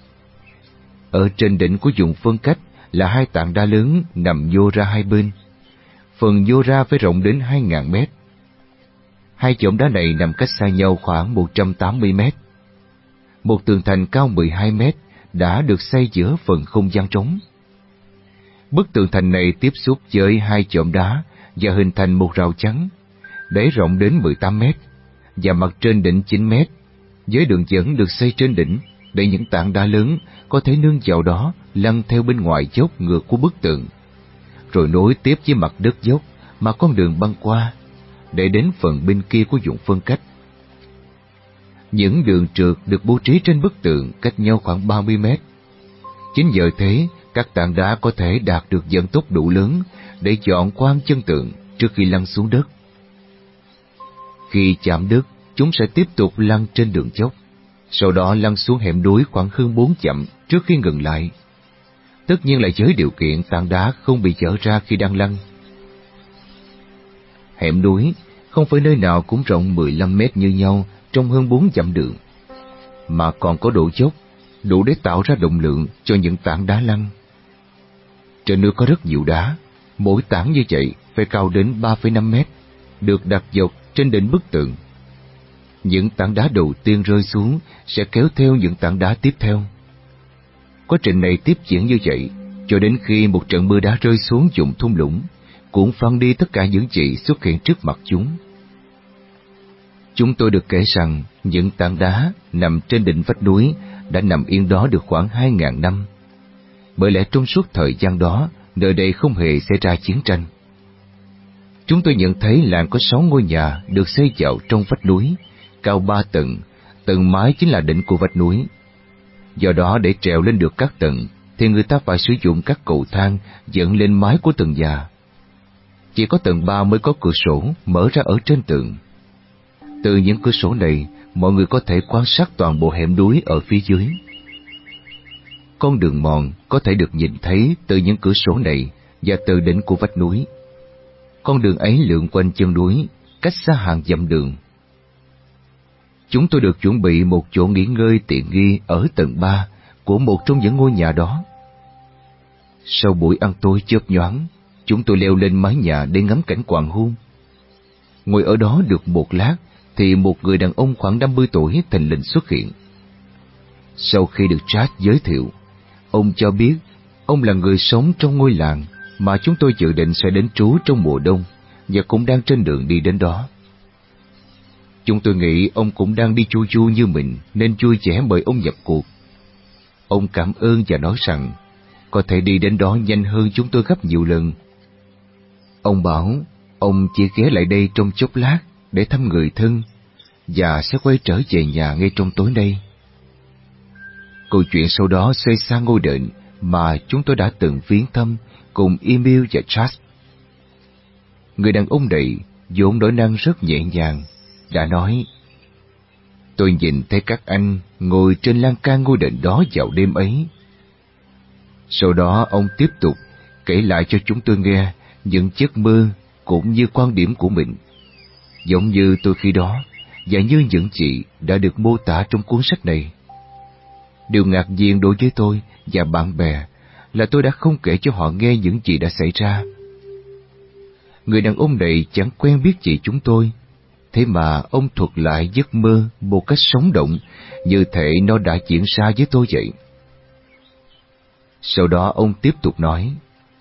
Speaker 1: Ở trên đỉnh của vùng phân cách là hai tảng đá lớn nằm nhô ra hai bên. Phần nhô ra phải rộng đến hai nghìn mét. Hai chòm đá này nằm cách xa nhau khoảng một trăm tám mươi mét. Một tường thành cao mười hai mét đã được xây giữa phần không gian trống. Bức tường thành này tiếp xúc với hai chòm đá và hình thành một rào chắn, đáy rộng đến mười tám mét và mặt trên đỉnh chín mét, với đường dẫn được xây trên đỉnh để những tảng đá lớn có thể nương vào đó lăn theo bên ngoài dốc ngược của bức tường, rồi nối tiếp với mặt đất dốc mà con đường băng qua, để đến phần bên kia của vùng phân cách. Những đường trượt được bố trí trên bức tường cách nhau khoảng ba mươi mét. Chính nhờ thế, các tảng đá có thể đạt được vận tốc đủ lớn để dọn qua chân tường trước khi lăn xuống đất. Khi chạm đất, chúng sẽ tiếp tục lăn trên đường dốc, sau đó lăn xuống hẻm núi khoảng hơn bốn dặm trước khi ngừng lại. Tất nhiên là với điều kiện tảng đá không bị dở ra khi đang lăn. Hẻm núi không phải nơi nào cũng rộng mười lăm mét như nhau trong hơn bốn dặm đường, mà còn có độ dốc đủ để tạo ra động lượng cho những tảng đá lăn. Trên núi có rất nhiều đá, mỗi tảng như vậy phải cao đến ba phẩy năm mét, được đặt dọc trên đỉnh bức tường. Những tảng đá đầu tiên rơi xuống sẽ kéo theo những tảng đá tiếp theo. Quá trình này tiếp diễn như vậy cho đến khi một trận mưa đá rơi xuống vùng thung lũng, cuốn phăng đi tất cả những gì xuất hiện trước mặt chúng. Chúng tôi được kể rằng những tảng đá nằm trên đỉnh vách núi đã nằm yên đó được khoảng hai nghìn năm. Bởi lẽ trong suốt thời gian đó, nơi đây không hề xảy ra chiến tranh. Chúng tôi nhận thấy làng có sáu ngôi nhà được xây vào trong vách núi, cao ba tầng, tầng mái chính là đỉnh của vách núi. Do đó để trèo lên được các tầng, thì người ta phải sử dụng các cầu thang dẫn lên mái của tầng nhà. Chỉ có tầng ba mới có cửa sổ mở ra ở trên tường. Từ những cửa sổ này, mọi người có thể quan sát toàn bộ hẻm núi ở phía dưới. Con đường mòn có thể được nhìn thấy từ những cửa sổ này và từ đỉnh của vách núi. Con đường ấy lượn quanh chân núi, cách xa hàng dặm đường. Chúng tôi được chuẩn bị một chỗ nghỉ ngơi tiện nghi ở tầng ba của một trong những ngôi nhà đó. Sau buổi ăn tối chớp nhoáng, chúng tôi leo lên mái nhà để ngắm cảnh hoàng hôn. Ngồi ở đó được một lát, thì một người đàn ông khoảng năm mươi tuổi thình lình xuất hiện. Sau khi được Chad giới thiệu, ông cho biết ông là người sống trong ngôi làng mà chúng tôi dự định sẽ đến trú trong mùa đông, và cũng đang trên đường đi đến đó. Chúng tôi nghĩ ông cũng đang đi chu chu như mình, nên vui vẻ mời ông nhập cuộc. Ông cảm ơn và nói rằng có thể đi đến đó nhanh hơn chúng tôi gấp nhiều lần. Ông bảo ông chỉ ghé lại đây trong chốc lát để thăm người thân, và sẽ quay trở về nhà ngay trong tối nay. Câu chuyện sau đó xoay sang ngôi đền mà chúng tôi đã từng viếng thăm cùng Emil và Charles. Người đàn ông này vốn nói năng rất nhẹ nhàng, đã nói: "Tôi nhìn thấy các anh ngồi trên lan can ngôi đền đó vào đêm ấy." Sau đó ông tiếp tục kể lại cho chúng tôi nghe những giấc mơ cũng như quan điểm của mình, giống như tôi khi đó và như những gì đã được mô tả trong cuốn sách này. Điều ngạc nhiên đối với tôi và bạn bè là tôi đã không kể cho họ nghe những gì đã xảy ra. Người đàn ông này chẳng quen biết gì chúng tôi, thế mà ông thuật lại giấc mơ một cách sống động, như thể nó đã diễn ra với tôi vậy. Sau đó ông tiếp tục nói: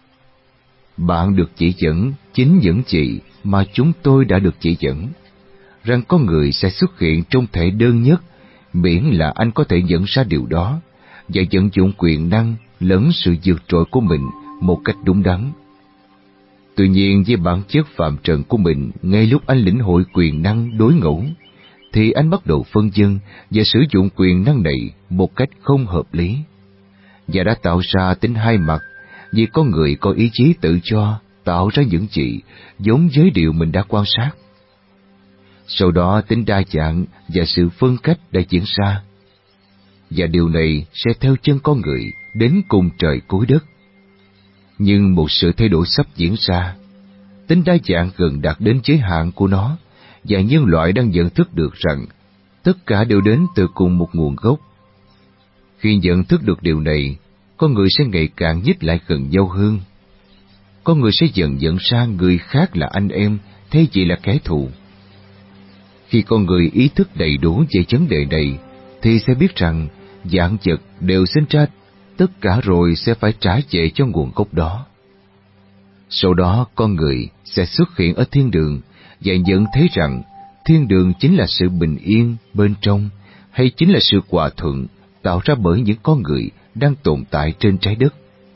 Speaker 1: "Bạn được chỉ dẫn chính những gì mà chúng tôi đã được chỉ dẫn, rằng có người sẽ xuất hiện trong thể đơn nhất, miễn là anh có thể nhận ra điều đó và vận dụng quyền năng lẫn sự vượt trội của mình một cách đúng đắn. Tuy nhiên, với bản chất phạm trần của mình, ngay lúc anh lĩnh hội quyền năng đối ngẫu, thì anh bắt đầu phân vân và sử dụng quyền năng này một cách không hợp lý, và đã tạo ra tính hai mặt, vì con người có ý chí tự do tạo ra những gì giống với điều mình đã quan sát. Sau đó tính đa dạng và sự phân cách đã diễn ra, và điều này sẽ theo chân con người đến cùng trời cuối đất. Nhưng một sự thay đổi sắp diễn ra. Tính đa dạng gần đạt đến giới hạn của nó, và nhân loại đang nhận thức được rằng tất cả đều đến từ cùng một nguồn gốc. Khi nhận thức được điều này, con người sẽ ngày càng nhích lại gần nhau hơn. Con người sẽ dần nhận ra người khác là anh em thay vì là kẻ thù. Khi con người ý thức đầy đủ về vấn đề này, thì sẽ biết rằng vạn vật đều sinh ra, tất cả rồi sẽ phải trả về cho nguồn gốc đó. Sau đó con người sẽ xuất hiện ở thiên đường và nhận thấy rằng thiên đường chính là sự bình yên bên trong, hay chính là sự hòa thuận tạo ra bởi những con người đang tồn tại trên trái đất.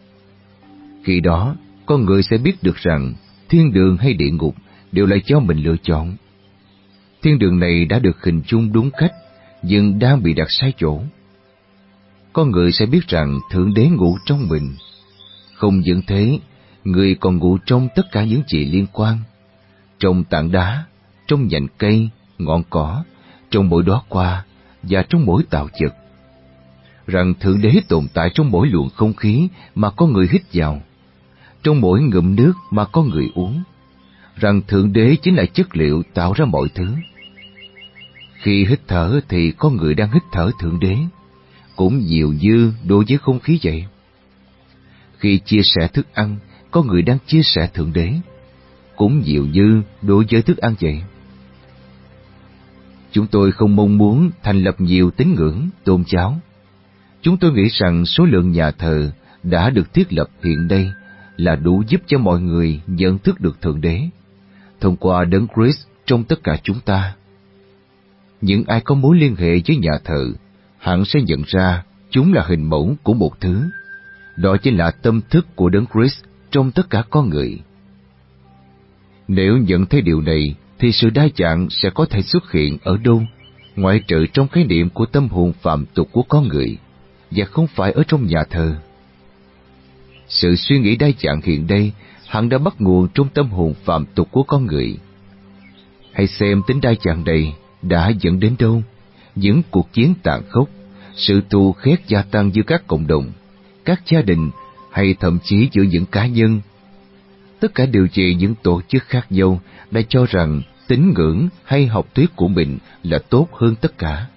Speaker 1: Khi đó, con người sẽ biết được rằng thiên đường hay địa ngục đều là do mình lựa chọn. Thiên đường này đã được hình dung đúng cách, nhưng đang bị đặt sai chỗ. Con người sẽ biết rằng Thượng Đế ngủ trong mình. Không những thế, người còn ngủ trong tất cả những gì liên quan, trong tảng đá, trong nhành cây, ngọn cỏ, trong mỗi đóa hoa và trong mỗi tạo vật. Rằng Thượng Đế tồn tại trong mỗi luồng không khí mà con người hít vào, trong mỗi ngụm nước mà con người uống. Rằng Thượng Đế chính là chất liệu tạo ra mọi thứ. Khi hít thở thì con người đang hít thở Thượng Đế, cũng nhiều như đối với không khí vậy. Khi chia sẻ thức ăn, con người đang chia sẻ Thượng Đế, cũng nhiều như đối với thức ăn vậy. Chúng tôi không mong muốn thành lập nhiều tín ngưỡng, tôn giáo. Chúng tôi nghĩ rằng số lượng nhà thờ đã được thiết lập hiện nay là đủ giúp cho mọi người nhận thức được Thượng Đế, thông qua Đấng Christ trong tất cả chúng ta. Những ai có mối liên hệ với nhà thờ hẳn sẽ nhận ra chúng là hình mẫu của một thứ, đó chính là tâm thức của Đấng Christ trong tất cả con người. Nếu nhận thấy điều này, thì sự đa dạng sẽ có thể xuất hiện ở đâu, ngoại trừ trong khái niệm của tâm hồn phạm tục của con người, và không phải ở trong nhà thờ. Sự suy nghĩ đa dạng hiện đây hẳn đã bắt nguồn trong tâm hồn phạm tục của con người. Hãy xem tính đa dạng này đã dẫn đến đâu, những cuộc chiến tàn khốc, sự thù ghét gia tăng giữa các cộng đồng, các gia đình hay thậm chí giữa những cá nhân. Tất cả đều vì những tổ chức khác nhau đã cho rằng tín ngưỡng hay học thuyết của mình là tốt hơn tất cả.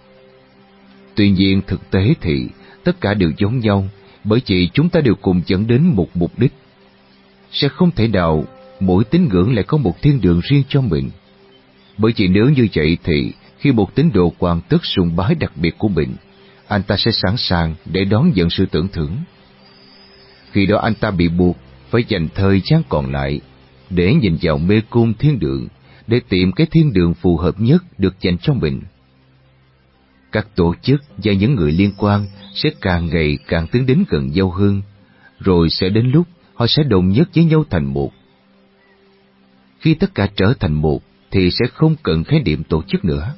Speaker 1: Tuy nhiên thực tế thì tất cả đều giống nhau, bởi vì chúng ta đều cùng dẫn đến một mục đích. Sẽ không thể nào mỗi tín ngưỡng lại có một thiên đường riêng cho mình. Bởi vì nếu như vậy thì khi một tín đồ hoàn tất sùng bái đặc biệt của mình, anh ta sẽ sẵn sàng để đón nhận sự tưởng thưởng. Khi đó anh ta bị buộc phải dành thời gian còn lại để nhìn vào mê cung thiên đường, để tìm cái thiên đường phù hợp nhất được dành cho mình. Các tổ chức và những người liên quan sẽ càng ngày càng tiến đến gần nhau hơn, rồi sẽ đến lúc họ sẽ đồng nhất với nhau thành một. Khi tất cả trở thành một thì sẽ không cần khái niệm tổ chức nữa.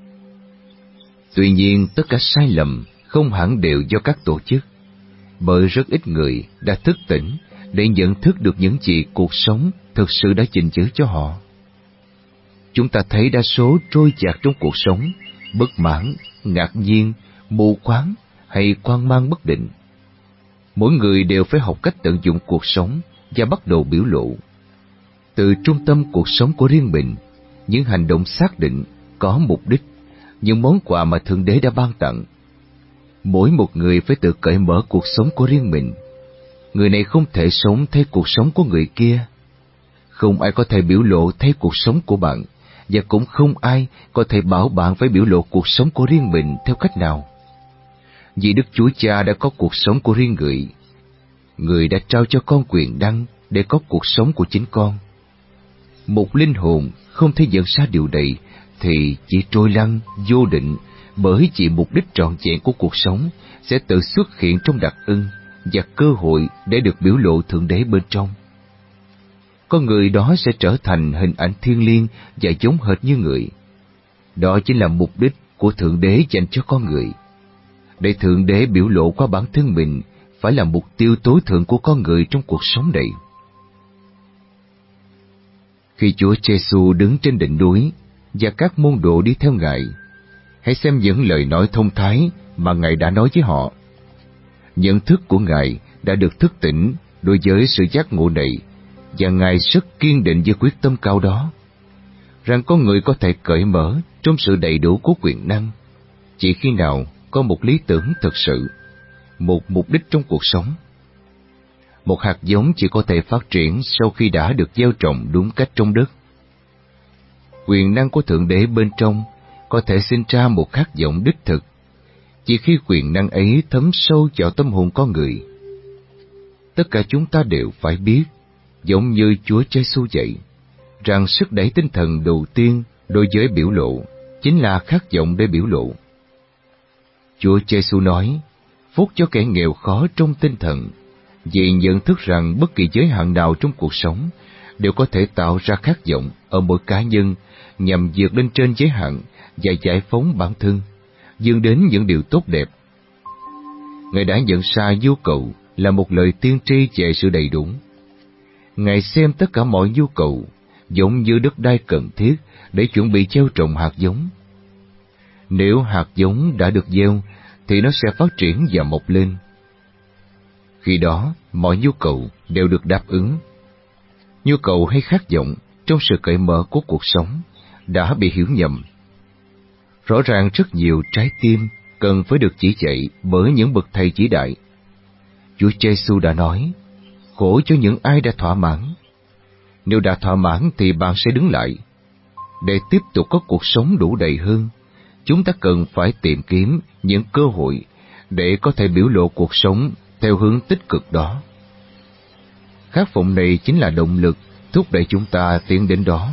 Speaker 1: Tuy nhiên tất cả sai lầm không hẳn đều do các tổ chức, bởi rất ít người đã thức tỉnh để nhận thức được những gì cuộc sống thực sự đã trình chiếu cho họ. Chúng ta thấy đa số trôi dạt trong cuộc sống, bất mãn, ngạc nhiên, mù quáng hay hoang mang bất định. Mỗi người đều phải học cách tận dụng cuộc sống và bắt đầu biểu lộ. Từ trung tâm cuộc sống của riêng mình, những hành động xác định, có mục đích, những món quà mà Thượng Đế đã ban tặng. Mỗi một người phải tự cởi mở cuộc sống của riêng mình. Người này không thể sống theo cuộc sống của người kia. Không ai có thể biểu lộ theo cuộc sống của bạn, và cũng không ai có thể bảo bạn phải biểu lộ cuộc sống của riêng mình theo cách nào. Vì Đức Chúa Cha đã có cuộc sống của riêng người. Người đã trao cho con quyền năng để có cuộc sống của chính con. Một linh hồn không thể nhận ra điều này thì chỉ trôi lăn, vô định, bởi vì mục đích trọn vẹn của cuộc sống sẽ tự xuất hiện trong đặc ân và cơ hội để được biểu lộ Thượng Đế bên trong. Con người đó sẽ trở thành hình ảnh thiêng liêng và giống hệt như người. Đó chính là mục đích của Thượng Đế dành cho con người. Để Thượng Đế biểu lộ qua bản thân mình phải là mục tiêu tối thượng của con người trong cuộc sống này. Khi Chúa Giêsu đứng trên đỉnh núi và các môn đồ đi theo Ngài, hãy xem những lời nói thông thái mà Ngài đã nói với họ. Nhận thức của Ngài đã được thức tỉnh đối với sự giác ngộ này, và Ngài rất kiên định với quyết tâm cao đó, rằng con người có thể cởi mở trong sự đầy đủ của quyền năng, chỉ khi nào có một lý tưởng thực sự, một mục đích trong cuộc sống. Một hạt giống chỉ có thể phát triển sau khi đã được gieo trồng đúng cách trong đất. Quyền năng của Thượng Đế bên trong có thể sinh ra một hạt giống đích thực, chỉ khi quyền năng ấy thấm sâu vào tâm hồn con người. Tất cả chúng ta đều phải biết, giống như Chúa Giêsu dạy, rằng sức đẩy tinh thần đầu tiên đối với biểu lộ chính là khát vọng để biểu lộ. Chúa Giêsu nói, phúc cho kẻ nghèo khó trong tinh thần, vì nhận thức rằng bất kỳ giới hạn nào trong cuộc sống đều có thể tạo ra khát vọng ở mỗi cá nhân nhằm vượt lên trên giới hạn và giải phóng bản thân, vươn đến những điều tốt đẹp. Ngài đã nhận ra nhu cầu là một lời tiên tri về sự đầy đủ. Ngài xem tất cả mọi nhu cầu giống như đất đai cần thiết để chuẩn bị gieo trồng hạt giống. Nếu hạt giống đã được gieo thì nó sẽ phát triển và mọc lên. Khi đó, mọi nhu cầu đều được đáp ứng. Nhu cầu hay khát vọng trong sự cởi mở của cuộc sống đã bị hiểu nhầm. Rõ ràng rất nhiều trái tim cần phải được chỉ dạy bởi những bậc thầy chỉ đại. Chúa Giêsu đã nói, khổ cho những ai đã thỏa mãn. Nếu đã thỏa mãn thì bạn sẽ đứng lại. Để tiếp tục có cuộc sống đủ đầy hơn, chúng ta cần phải tìm kiếm những cơ hội để có thể biểu lộ cuộc sống theo hướng tích cực đó. Khát vọng này chính là động lực thúc đẩy chúng ta tiến đến đó.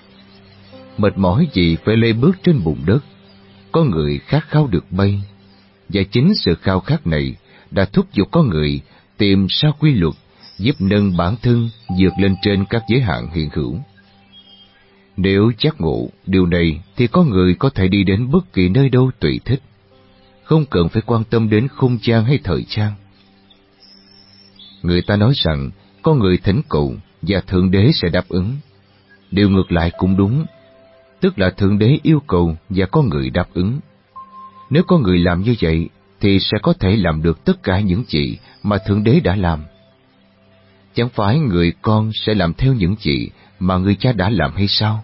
Speaker 1: Mệt mỏi gì phải lê bước trên bùn đất, có người khát khao được bay, và chính sự khao khát này đã thúc giục con người tìm ra quy luật giúp nâng bản thân vượt lên trên các giới hạn hiện hữu. Nếu giác ngộ điều này thì có người có thể đi đến bất kỳ nơi đâu tùy thích, không cần phải quan tâm đến không gian hay thời gian. Người ta nói rằng có người thỉnh cầu và Thượng Đế sẽ đáp ứng. Điều ngược lại cũng đúng, tức là Thượng Đế yêu cầu và có người đáp ứng. Nếu có người làm như vậy thì sẽ có thể làm được tất cả những gì mà Thượng Đế đã làm. Chẳng phải người con sẽ làm theo những gì mà người cha đã làm hay sao?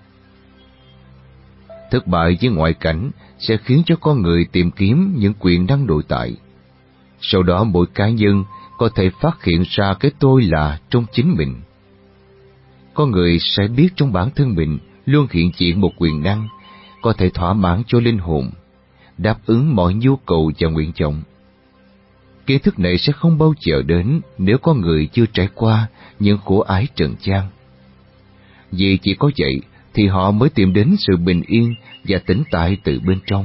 Speaker 1: Thất bại với ngoại cảnh sẽ khiến cho con người tìm kiếm những quyền năng nội tại. Sau đó mỗi cá nhân có thể phát hiện ra cái tôi là trong chính mình. Con người sẽ biết trong bản thân mình luôn hiện diện một quyền năng có thể thỏa mãn cho linh hồn, đáp ứng mọi nhu cầu và nguyện vọng. Kiến thức này sẽ không bao giờ đến nếu con người chưa trải qua những khổ ái trần gian. Vì chỉ có vậy thì họ mới tìm đến sự bình yên và tĩnh tại từ bên trong.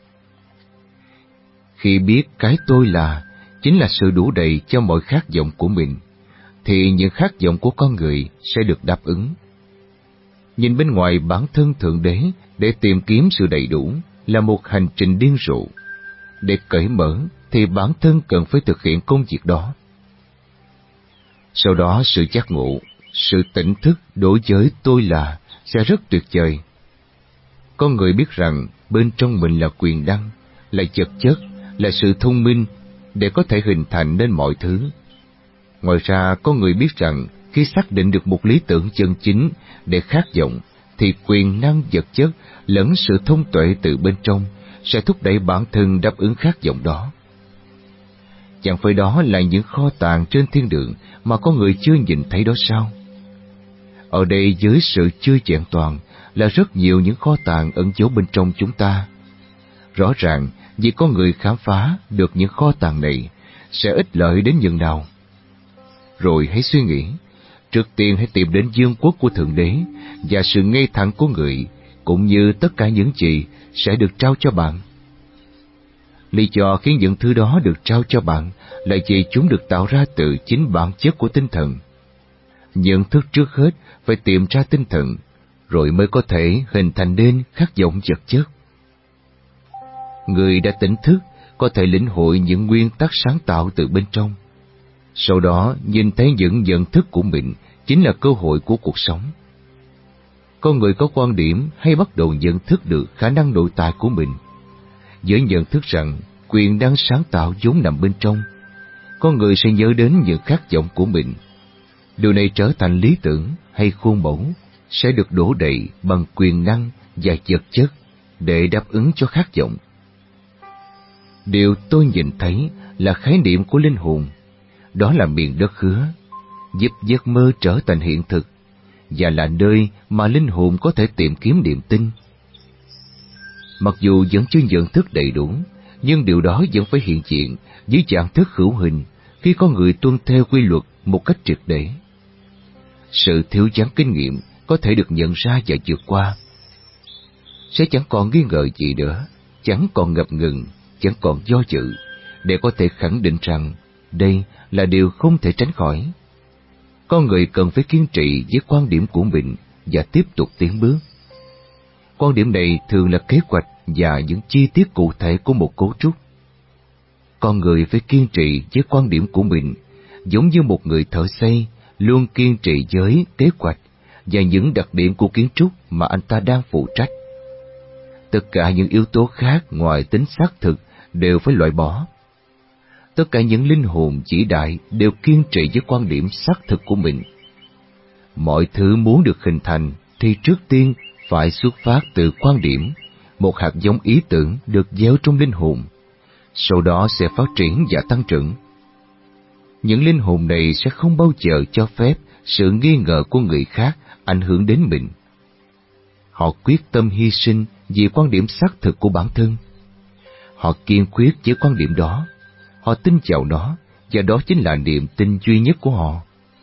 Speaker 1: Khi biết cái tôi là chính là sự đủ đầy cho mọi khát vọng của mình, thì những khát vọng của con người sẽ được đáp ứng. Nhìn bên ngoài bản thân Thượng Đế để tìm kiếm sự đầy đủ là một hành trình điên rồ. Để cởi mở thì bản thân cần phải thực hiện công việc đó. Sau đó sự giác ngộ, sự tỉnh thức đối với tôi là sẽ rất tuyệt vời. Con người biết rằng bên trong mình là quyền năng, là vật chất, là sự thông minh để có thể hình thành nên mọi thứ. Ngoài ra, con người biết rằng khi xác định được một lý tưởng chân chính để khát vọng, thì quyền năng vật chất lẫn sự thông tuệ từ bên trong sẽ thúc đẩy bản thân đáp ứng khát vọng đó. Chẳng phải đó là những kho tàng trên thiên đường mà con người chưa nhìn thấy đó sao? Ở đây với sự chưa vẹn toàn là rất nhiều những kho tàng ẩn giấu bên trong chúng ta. Rõ ràng, vì con người khám phá được những kho tàng này sẽ ích lợi đến nhường nào. Rồi hãy suy nghĩ, trước tiên hãy tìm đến vương quốc của Thượng Đế và sự ngay thẳng của người, cũng như tất cả những gì sẽ được trao cho bạn. Lý do khiến những thứ đó được trao cho bạn là vì chúng được tạo ra từ chính bản chất của tinh thần. Nhận thức trước hết phải tìm ra tinh thần, rồi mới có thể hình thành nên khát vọng vật chất. Người đã tỉnh thức có thể lĩnh hội những nguyên tắc sáng tạo từ bên trong. Sau đó nhìn thấy những nhận thức của mình chính là cơ hội của cuộc sống. Con người có quan điểm hay bắt đầu nhận thức được khả năng nội tại của mình. Với nhận thức rằng quyền năng sáng tạo vốn nằm bên trong, con người sẽ nhớ đến những khát vọng của mình. Điều này trở thành lý tưởng hay khuôn mẫu sẽ được đổ đầy bằng quyền năng và vật chất để đáp ứng cho khát vọng. Điều tôi nhìn thấy là khái niệm của linh hồn, đó là miền đất hứa, giúp giấc mơ trở thành hiện thực, và là nơi mà linh hồn có thể tìm kiếm niềm tin. Mặc dù vẫn chưa nhận thức đầy đủ, nhưng điều đó vẫn phải hiện diện dưới dạng thức hữu hình khi có người tuân theo quy luật một cách triệt để. Sự thiếu vắng kinh nghiệm có thể được nhận ra và vượt qua. Sẽ chẳng còn nghi ngờ gì nữa, chẳng còn ngập ngừng, chẳng còn do dự, để có thể khẳng định rằng đây là điều không thể tránh khỏi. Con người cần phải kiên trì với quan điểm của mình và tiếp tục tiến bước. Quan điểm này thường là kế hoạch và những chi tiết cụ thể của một cấu trúc. Con người phải kiên trì với quan điểm của mình, giống như một người thợ xây luôn kiên trì với kế hoạch và những đặc điểm của kiến trúc mà anh ta đang phụ trách. Tất cả những yếu tố khác ngoài tính xác thực đều phải loại bỏ. Tất cả những linh hồn vĩ đại đều kiên trì với quan điểm xác thực của mình. Mọi thứ muốn được hình thành thì trước tiên phải xuất phát từ quan điểm, một hạt giống ý tưởng được gieo trong linh hồn, sau đó sẽ phát triển và tăng trưởng. Những linh hồn này sẽ không bao giờ cho phép sự nghi ngờ của người khác ảnh hưởng đến mình. Họ quyết tâm hy sinh vì quan điểm xác thực của bản thân. Họ kiên quyết với quan điểm đó, họ tin vào nó, và đó chính là niềm tin duy nhất của họ.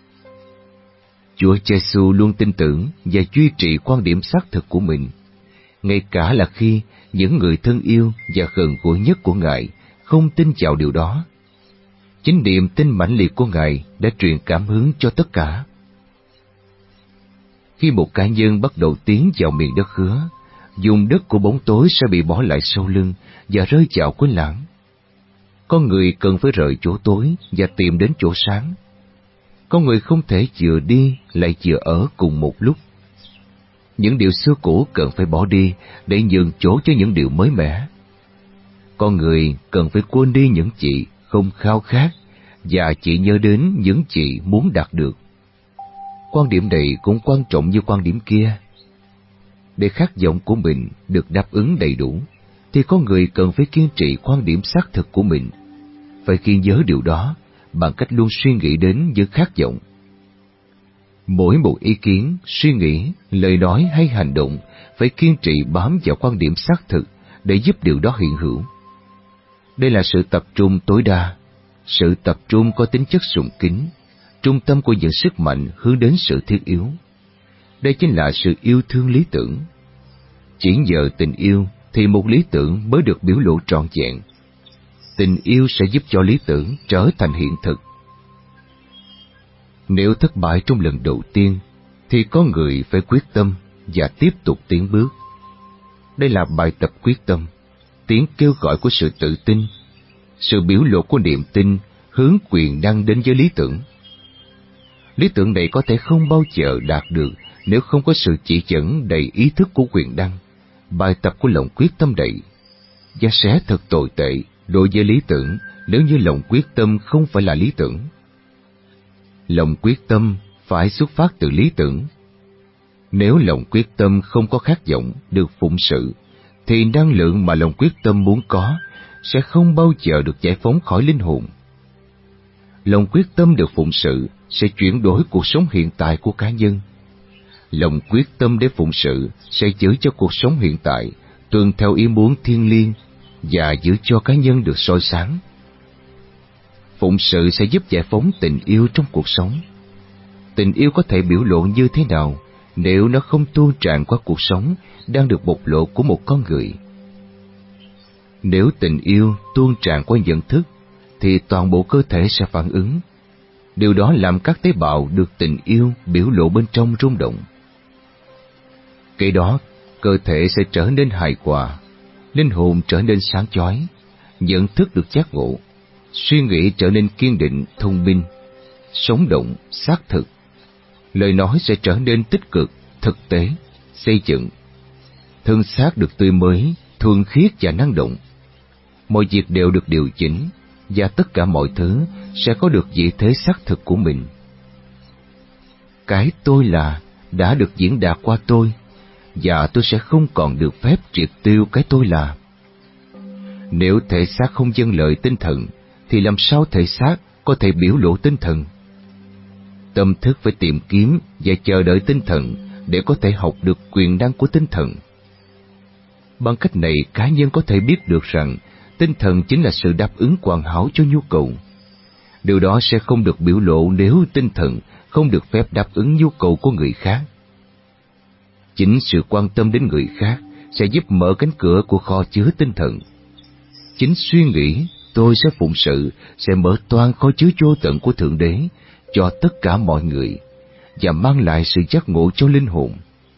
Speaker 1: Chúa Giêsu luôn tin tưởng và duy trì quan điểm xác thực của mình, ngay cả là khi những người thân yêu và gần gũi nhất của Ngài không tin vào điều đó. Chính niềm tin mãnh liệt của Ngài đã truyền cảm hứng cho tất cả. Khi một cá nhân bắt đầu tiến vào miền đất hứa, vùng đất của bóng tối sẽ bị bỏ lại sau lưng và rơi vào quên lãng. Con người cần phải rời chỗ tối và tìm đến chỗ sáng. Con người không thể vừa đi lại vừa ở cùng một lúc. Những điều xưa cũ cần phải bỏ đi để nhường chỗ cho những điều mới mẻ. Con người cần phải quên đi những gì không khao khát và chỉ nhớ đến những gì muốn đạt được. Quan điểm này cũng quan trọng như quan điểm kia. Để khát vọng của mình được đáp ứng đầy đủ, thì con người cần phải kiên trì quan điểm xác thực của mình, phải ghi nhớ điều đó bằng cách luôn suy nghĩ đến những khát vọng. Mỗi một ý kiến, suy nghĩ, lời nói hay hành động phải kiên trì bám vào quan điểm xác thực để giúp điều đó hiện hữu. Đây là sự tập trung tối đa, sự tập trung có tính chất sùng kính, trung tâm của những sức mạnh hướng đến sự thiết yếu. Đây chính là sự yêu thương lý tưởng. Chỉ nhờ tình yêu thì một lý tưởng mới được biểu lộ trọn vẹn. Tình yêu sẽ giúp cho lý tưởng trở thành hiện thực. Nếu thất bại trong lần đầu tiên, thì có người phải quyết tâm và tiếp tục tiến bước. Đây là bài tập quyết tâm, tiếng kêu gọi của sự tự tin, sự biểu lộ của niềm tin hướng quyền năng đến với lý tưởng. Lý tưởng này có thể không bao giờ đạt được nếu không có sự chỉ dẫn đầy ý thức của quyền năng, bài tập của lòng quyết tâm đầy. Và sẽ thật tồi tệ đối với lý tưởng nếu như lòng quyết tâm không phải là lý tưởng. Lòng quyết tâm phải xuất phát từ lý tưởng. Nếu lòng quyết tâm không có khát vọng được phụng sự, thì năng lượng mà lòng quyết tâm muốn có sẽ không bao giờ được giải phóng khỏi linh hồn. Lòng quyết tâm được phụng sự sẽ chuyển đổi cuộc sống hiện tại của cá nhân. Lòng quyết tâm để phụng sự sẽ giữ cho cuộc sống hiện tại tuân theo ý muốn thiêng liêng và giữ cho cá nhân được soi sáng. Phụng sự sẽ giúp giải phóng tình yêu trong cuộc sống. Tình yêu có thể biểu lộ như thế nào nếu nó không tuôn tràn qua cuộc sống đang được bộc lộ của một con người? Nếu tình yêu tuôn tràn qua nhận thức, thì toàn bộ cơ thể sẽ phản ứng. Điều đó làm các tế bào được tình yêu biểu lộ bên trong rung động. Kế đó, cơ thể sẽ trở nên hài hòa, linh hồn trở nên sáng chói, nhận thức được giác ngộ, suy nghĩ trở nên kiên định, thông minh, sống động, xác thực. Lời nói sẽ trở nên tích cực, thực tế, xây dựng. Thân xác được tươi mới, thuần khiết và năng động. Mọi việc đều được điều chỉnh, và tất cả mọi thứ sẽ có được vị thế xác thực của mình. Cái tôi là đã được diễn đạt qua tôi, và tôi sẽ không còn được phép triệt tiêu cái tôi là. Nếu thể xác không vâng lời tinh thần, thì làm sao thể xác có thể biểu lộ tinh thần? Tâm thức phải tìm kiếm và chờ đợi tinh thần để có thể học được quyền năng của tinh thần. Bằng cách này, cá nhân có thể biết được rằng tinh thần chính là sự đáp ứng hoàn hảo cho nhu cầu. Điều đó sẽ không được biểu lộ nếu tinh thần không được phép đáp ứng nhu cầu của người khác. Chính sự quan tâm đến người khác sẽ giúp mở cánh cửa của kho chứa tinh thần. Chính suy nghĩ tôi sẽ phụng sự sẽ mở toang kho chứa vô tận của Thượng Đế cho tất cả mọi người và mang lại sự giác ngộ cho linh hồn.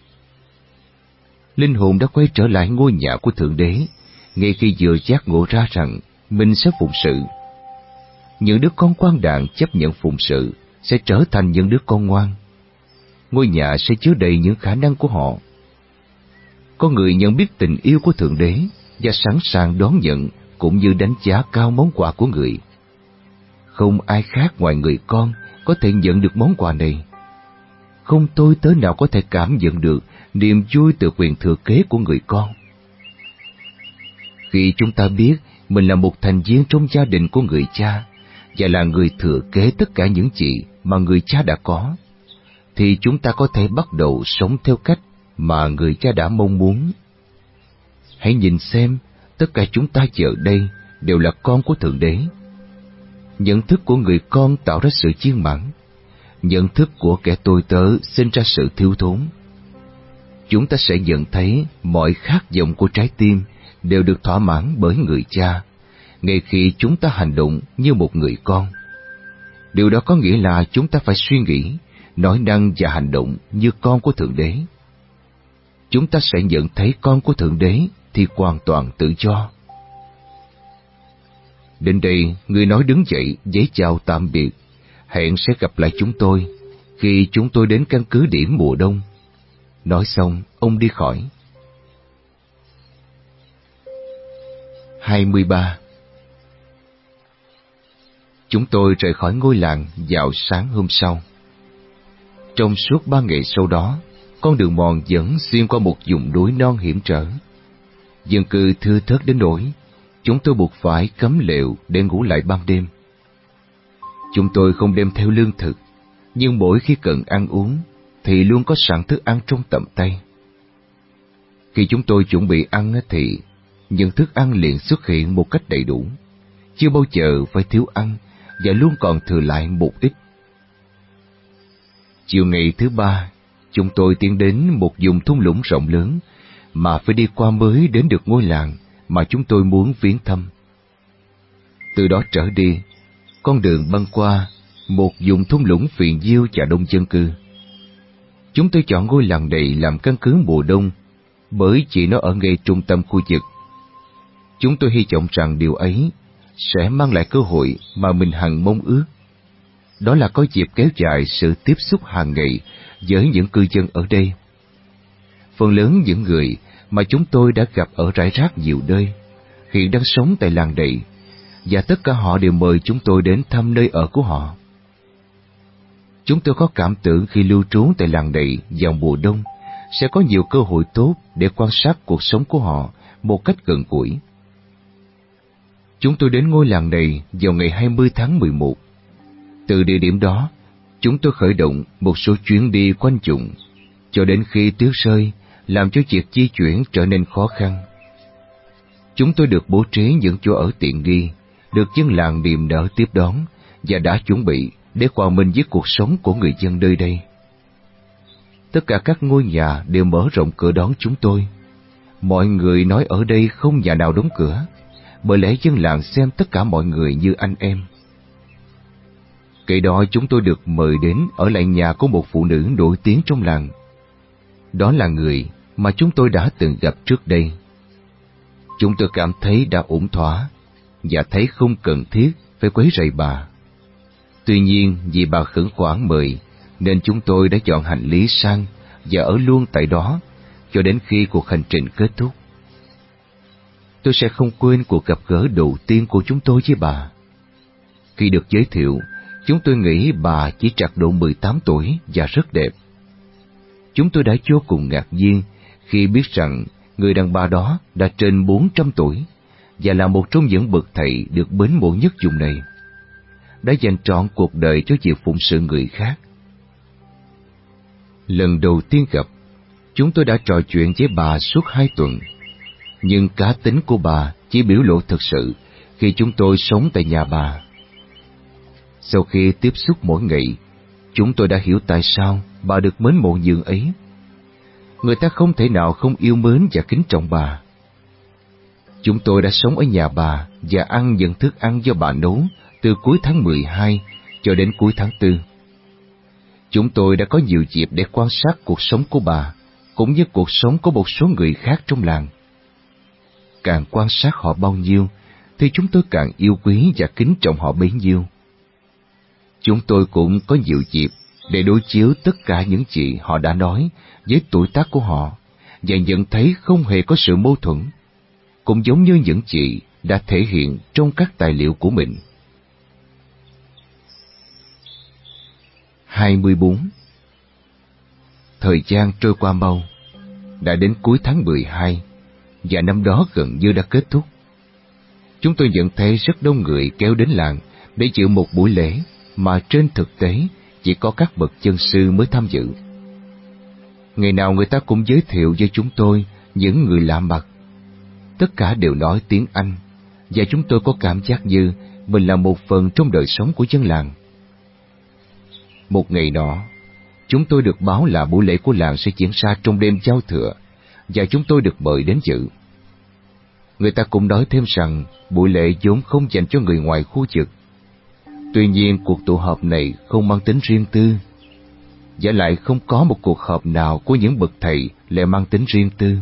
Speaker 1: Linh hồn đã quay trở lại ngôi nhà của Thượng Đế ngay khi vừa giác ngộ ra rằng mình sẽ phụng sự. Những đứa con quan đạn chấp nhận phụng sự sẽ trở thành những đứa con ngoan. Ngôi nhà sẽ chứa đầy những khả năng của họ. Có người nhận biết tình yêu của Thượng Đế và sẵn sàng đón nhận cũng như đánh giá cao món quà của người. Không ai khác ngoài người con có thể nhận được món quà này. Không tôi tớ nào có thể cảm nhận được niềm vui từ quyền thừa kế của người con. Khi chúng ta biết mình là một thành viên trong gia đình của người cha và là người thừa kế tất cả những gì mà người cha đã có, thì chúng ta có thể bắt đầu sống theo cách mà người cha đã mong muốn. Hãy nhìn xem, tất cả chúng ta giờ đây đều là con của Thượng Đế. Nhận thức của người con tạo ra sự viên mãn. Nhận thức của kẻ tôi tớ sinh ra sự thiếu thốn. Chúng ta sẽ nhận thấy mọi khát vọng của trái tim đều được thỏa mãn bởi người cha, ngay khi chúng ta hành động như một người con. Điều đó có nghĩa là chúng ta phải suy nghĩ, nói năng và hành động như con của Thượng Đế. Chúng ta sẽ nhận thấy con của Thượng Đế thì hoàn toàn tự do. Đến đây, người nói đứng dậy giấy chào tạm biệt, hẹn sẽ gặp lại chúng tôi khi chúng tôi đến căn cứ điểm mùa đông. Nói xong, ông đi khỏi. hai mươi ba. Chúng tôi rời khỏi ngôi làng vào sáng hôm sau. Trong suốt ba ngày sau đó, con đường mòn dẫn xuyên qua một vùng núi non hiểm trở. Dân cư thưa thớt đến nỗi chúng tôi buộc phải cắm lều để ngủ lại ban đêm. Chúng tôi không đem theo lương thực, nhưng mỗi khi cần ăn uống thì luôn có sẵn thức ăn trong tầm tay. Khi chúng tôi chuẩn bị ăn thì những thức ăn liền xuất hiện một cách đầy đủ, chưa bao giờ phải thiếu ăn và luôn còn thừa lại một ít. Chiều ngày thứ ba, chúng tôi tiến đến một vùng thung lũng rộng lớn mà phải đi qua mới đến được ngôi làng mà chúng tôi muốn viếng thăm. Từ đó trở đi, con đường băng qua một vùng thung lũng phì nhiêu và đông dân cư. Chúng tôi chọn ngôi làng này làm căn cứ mùa đông bởi chỉ nó ở ngay trung tâm khu vực. Chúng tôi hy vọng rằng điều ấy sẽ mang lại cơ hội mà mình hằng mong ước. Đó là có dịp kéo dài sự tiếp xúc hàng ngày với những cư dân ở đây. Phần lớn những người mà chúng tôi đã gặp ở rải rác nhiều nơi hiện đang sống tại làng này, và tất cả họ đều mời chúng tôi đến thăm nơi ở của họ. Chúng tôi có cảm tưởng khi lưu trú tại làng này vào mùa đông sẽ có nhiều cơ hội tốt để quan sát cuộc sống của họ một cách gần gũi. Chúng tôi đến ngôi làng này vào ngày hai mươi tháng mười một. Từ địa điểm đó, chúng tôi khởi động một số chuyến đi quanh vùng, cho đến khi tuyết rơi làm cho việc di chuyển trở nên khó khăn. Chúng tôi được bố trí những chỗ ở tiện nghi, được dân làng niềm nở tiếp đón và đã chuẩn bị để hòa mình với cuộc sống của người dân nơi đây. Tất cả các ngôi nhà đều mở rộng cửa đón chúng tôi. Mọi người nói ở đây không nhà nào đóng cửa, bởi lẽ dân làng xem tất cả mọi người như anh em. Kể đó chúng tôi được mời đến ở lại nhà của một phụ nữ nổi tiếng trong làng. Đó là người mà chúng tôi đã từng gặp trước đây. Chúng tôi cảm thấy đã ổn thỏa và thấy không cần thiết phải quấy rầy bà. Tuy nhiên vì bà khẩn khoản mời nên chúng tôi đã dọn hành lý sang và ở luôn tại đó cho đến khi cuộc hành trình kết thúc. Tôi sẽ không quên cuộc gặp gỡ đầu tiên của chúng tôi với bà. Khi được giới thiệu, chúng tôi nghĩ bà chỉ trạc độ mười tám tuổi và rất đẹp. Chúng tôi đã vô cùng ngạc nhiên khi biết rằng người đàn bà đó đã trên bốn trăm tuổi và là một trong những bậc thầy được mến mộ nhất vùng này, đã dành trọn cuộc đời cho việc phụng sự người khác. Lần đầu tiên gặp, chúng tôi đã trò chuyện với bà suốt hai tuần, nhưng cá tính của bà chỉ biểu lộ thực sự khi chúng tôi sống tại nhà bà. Sau khi tiếp xúc mỗi ngày, chúng tôi đã hiểu tại sao bà được mến mộ nhường ấy. Người ta không thể nào không yêu mến và kính trọng bà. Chúng tôi đã sống ở nhà bà và ăn những thức ăn do bà nấu từ cuối tháng mười hai cho đến cuối tháng tư. Chúng tôi đã có nhiều dịp để quan sát cuộc sống của bà, cũng như cuộc sống của một số người khác trong làng. Càng quan sát họ bao nhiêu, thì chúng tôi càng yêu quý và kính trọng họ bấy nhiêu. Chúng tôi cũng có nhiều dịp để đối chiếu tất cả những gì họ đã nói với tuổi tác của họ, và nhận thấy không hề có sự mâu thuẫn, cũng giống như những gì đã thể hiện trong các tài liệu của mình. hai mươi bốn. Thời gian trôi qua mau, đã đến cuối tháng mười hai, và năm đó gần như đã kết thúc. Chúng tôi nhận thấy rất đông người kéo đến làng để dự một buổi lễ mà trên thực tế chỉ có các bậc chân sư mới tham dự. Ngày nào người ta cũng giới thiệu với chúng tôi những người lạ mặt. Tất cả đều nói tiếng Anh, và chúng tôi có cảm giác như mình là một phần trong đời sống của dân làng. Một ngày nọ, chúng tôi được báo là buổi lễ của làng sẽ diễn ra trong đêm giao thừa, và chúng tôi được mời đến dự. Người ta cũng nói thêm rằng buổi lễ vốn không dành cho người ngoài khu vực. Tuy nhiên, cuộc tụ họp này không mang tính riêng tư. và lại không có một cuộc họp nào của những bậc thầy lại mang tính riêng tư.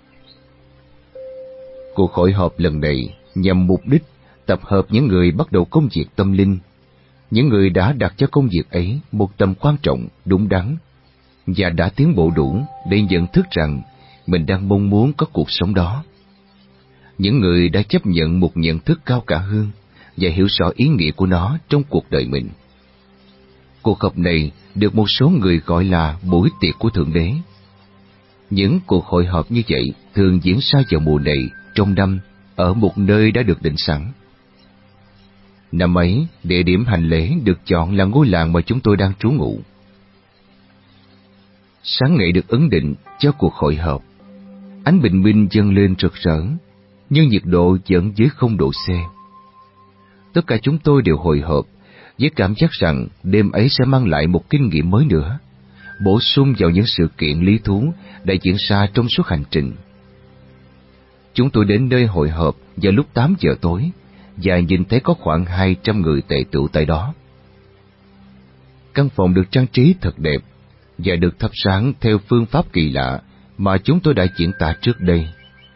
Speaker 1: Cuộc hội họp lần này nhằm mục đích tập hợp những người bắt đầu công việc tâm linh, những người đã đặt cho công việc ấy một tầm quan trọng, đúng đắn, và đã tiến bộ đủ để nhận thức rằng mình đang mong muốn có cuộc sống đó. Những người đã chấp nhận một nhận thức cao cả hơn và hiểu rõ ý nghĩa của nó trong cuộc đời mình. Cuộc họp này được một số người gọi là buổi tiệc của Thượng Đế. Những cuộc hội họp như vậy thường diễn ra vào mùa này trong năm ở một nơi đã được định sẵn. Năm ấy, địa điểm hành lễ được chọn là ngôi làng mà chúng tôi đang trú ngụ. Sáng ngày được ấn định cho cuộc hội họp. Ánh bình minh dâng lên rực rỡ, nhưng nhiệt độ vẫn dưới không độ C. Tất cả chúng tôi đều hội họp với cảm giác rằng đêm ấy sẽ mang lại một kinh nghiệm mới nữa, bổ sung vào những sự kiện lý thú đã diễn ra trong suốt hành trình. Chúng tôi đến nơi hội họp vào lúc tám giờ tối và nhìn thấy có khoảng hai trăm người tề tựu tại đó. Căn phòng được trang trí thật đẹp và được thắp sáng theo phương pháp kỳ lạ mà chúng tôi đã diễn tả trước đây.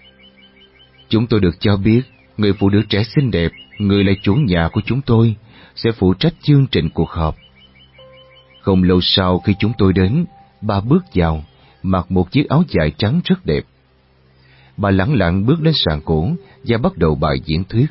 Speaker 1: Chúng tôi được cho biết người phụ nữ trẻ xinh đẹp, người là chủ nhà của chúng tôi, sẽ phụ trách chương trình cuộc họp. Không lâu sau khi chúng tôi đến, bà bước vào, mặc một chiếc áo dài trắng rất đẹp. Bà lẳng lặng bước đến sàn cổ và bắt đầu bài diễn thuyết.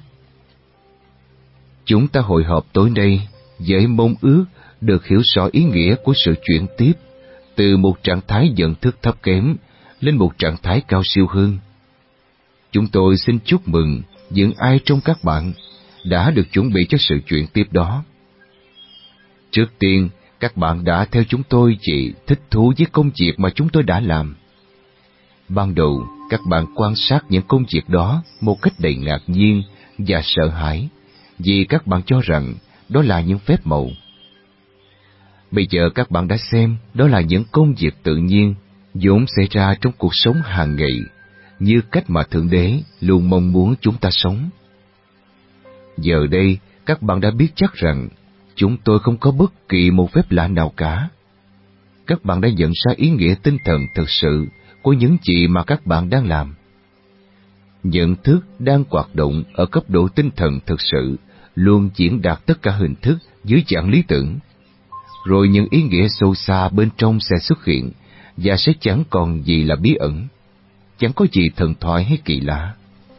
Speaker 1: Chúng ta hội họp tối nay với mong ước được hiểu rõ ý nghĩa của sự chuyển tiếp từ một trạng thái nhận thức thấp kém lên một trạng thái cao siêu hơn. Chúng tôi xin chúc mừng những ai trong các bạn đã được chuẩn bị cho sự chuyển tiếp đó. Trước tiên, các bạn đã theo chúng tôi chỉ thích thú với công việc mà chúng tôi đã làm. Ban đầu, các bạn quan sát những công việc đó một cách đầy ngạc nhiên và sợ hãi, vì các bạn cho rằng đó là những phép màu. Bây giờ các bạn đã xem đó là những công việc tự nhiên vốn xảy ra trong cuộc sống hàng ngày, như cách mà Thượng Đế luôn mong muốn chúng ta sống. Giờ đây, các bạn đã biết chắc rằng chúng tôi không có bất kỳ một phép lạ nào cả. Các bạn đã nhận ra ý nghĩa tinh thần thực sự của những gì mà các bạn đang làm. Nhận thức đang hoạt động ở cấp độ tinh thần thực sự luôn diễn đạt tất cả hình thức dưới dạng lý tưởng. Rồi những ý nghĩa sâu xa bên trong sẽ xuất hiện và sẽ chẳng còn gì là bí ẩn, chẳng có gì thần thoại hay kỳ lạ.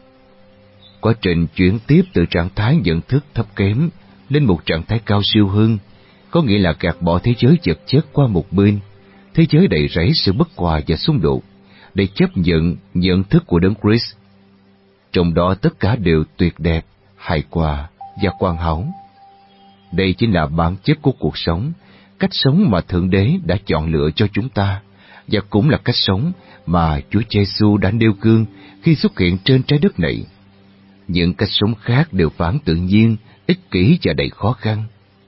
Speaker 1: Quá trình chuyển tiếp từ trạng thái nhận thức thấp kém lên một trạng thái cao siêu hơn, có nghĩa là gạt bỏ thế giới vật chất qua một bên, thế giới đầy rẫy sự bất hòa và xung đột, để chấp nhận nhận thức của Đấng Christ. Trong đó tất cả đều tuyệt đẹp, hài hòa và hoàn hảo. Đây chính là bản chất của cuộc sống, cách sống mà Thượng Đế đã chọn lựa cho chúng ta, và cũng là cách sống mà Chúa Giêsu đã nêu gương khi xuất hiện trên trái đất này. Những cách sống khác đều phản tự nhiên, ích kỷ và đầy khó khăn.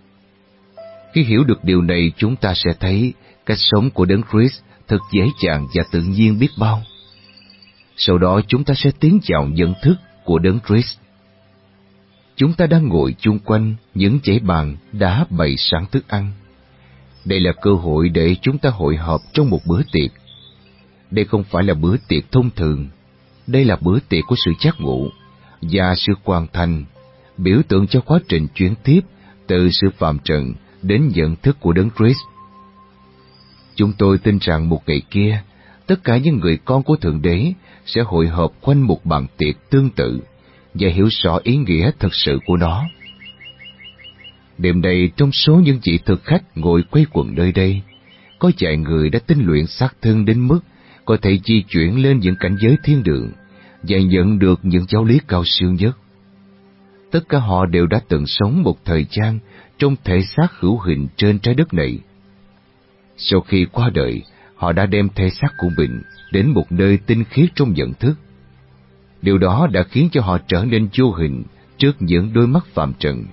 Speaker 1: Khi hiểu được điều này, chúng ta sẽ thấy cách sống của Đấng Christ thật dễ dàng và tự nhiên biết bao. Sau đó chúng ta sẽ tiến vào nhận thức của Đấng Christ. Chúng ta đang ngồi chung quanh những dãy bàn đã bày sẵn thức ăn. Đây là cơ hội để chúng ta hội họp trong một bữa tiệc. Đây không phải là bữa tiệc thông thường. Đây là bữa tiệc của sự giác ngộ và sự hoàn thành, biểu tượng cho quá trình chuyển tiếp từ sự phàm trần đến nhận thức của Đấng Christ. Chúng tôi tin rằng một ngày kia, tất cả những người con của Thượng Đế sẽ hội họp quanh một bàn tiệc tương tự và hiểu rõ ý nghĩa thật sự của nó. Đêm nay, trong số những vị thực khách ngồi quây quần nơi đây, có vài người đã tinh luyện xác thân đến mức có thể di chuyển lên những cảnh giới thiên đường và nhận được những giáo lý cao siêu nhất. Tất cả họ đều đã từng sống một thời gian trong thể xác hữu hình trên trái đất này. Sau khi qua đời, họ đã đem thể xác của mình đến một nơi tinh khiết trong nhận thức. Điều đó đã khiến cho họ trở nên vô hình trước những đôi mắt phàm trần.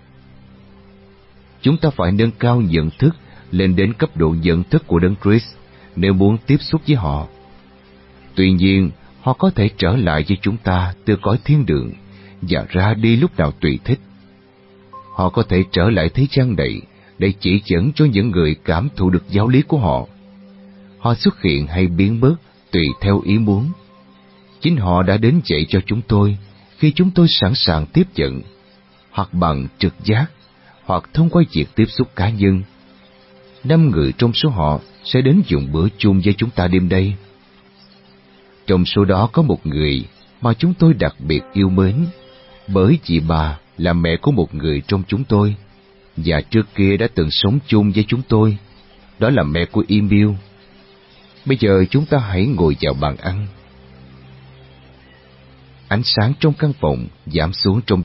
Speaker 1: Chúng ta phải nâng cao nhận thức lên đến cấp độ nhận thức của Đấng Christ nếu muốn tiếp xúc với họ. Tuy nhiên, họ có thể trở lại với chúng ta từ cõi thiên đường và ra đi lúc nào tùy thích. Họ có thể trở lại thế gian này để chỉ dẫn cho những người cảm thụ được giáo lý của họ. Họ xuất hiện hay biến mất tùy theo ý muốn. Chính họ đã đến dạy cho chúng tôi khi chúng tôi sẵn sàng tiếp nhận, hoặc bằng trực giác, hoặc thông qua việc tiếp xúc cá nhân. Năm người trong số họ sẽ đến dùng bữa chung với chúng ta đêm đây. Trong số đó có một người mà chúng tôi đặc biệt yêu mến, bởi vì bà là mẹ của một người trong chúng tôi, và trước kia đã từng sống chung với chúng tôi. Đó là mẹ của Emil. Bây giờ chúng ta hãy ngồi vào bàn ăn. Ánh sáng trong căn phòng giảm xuống trong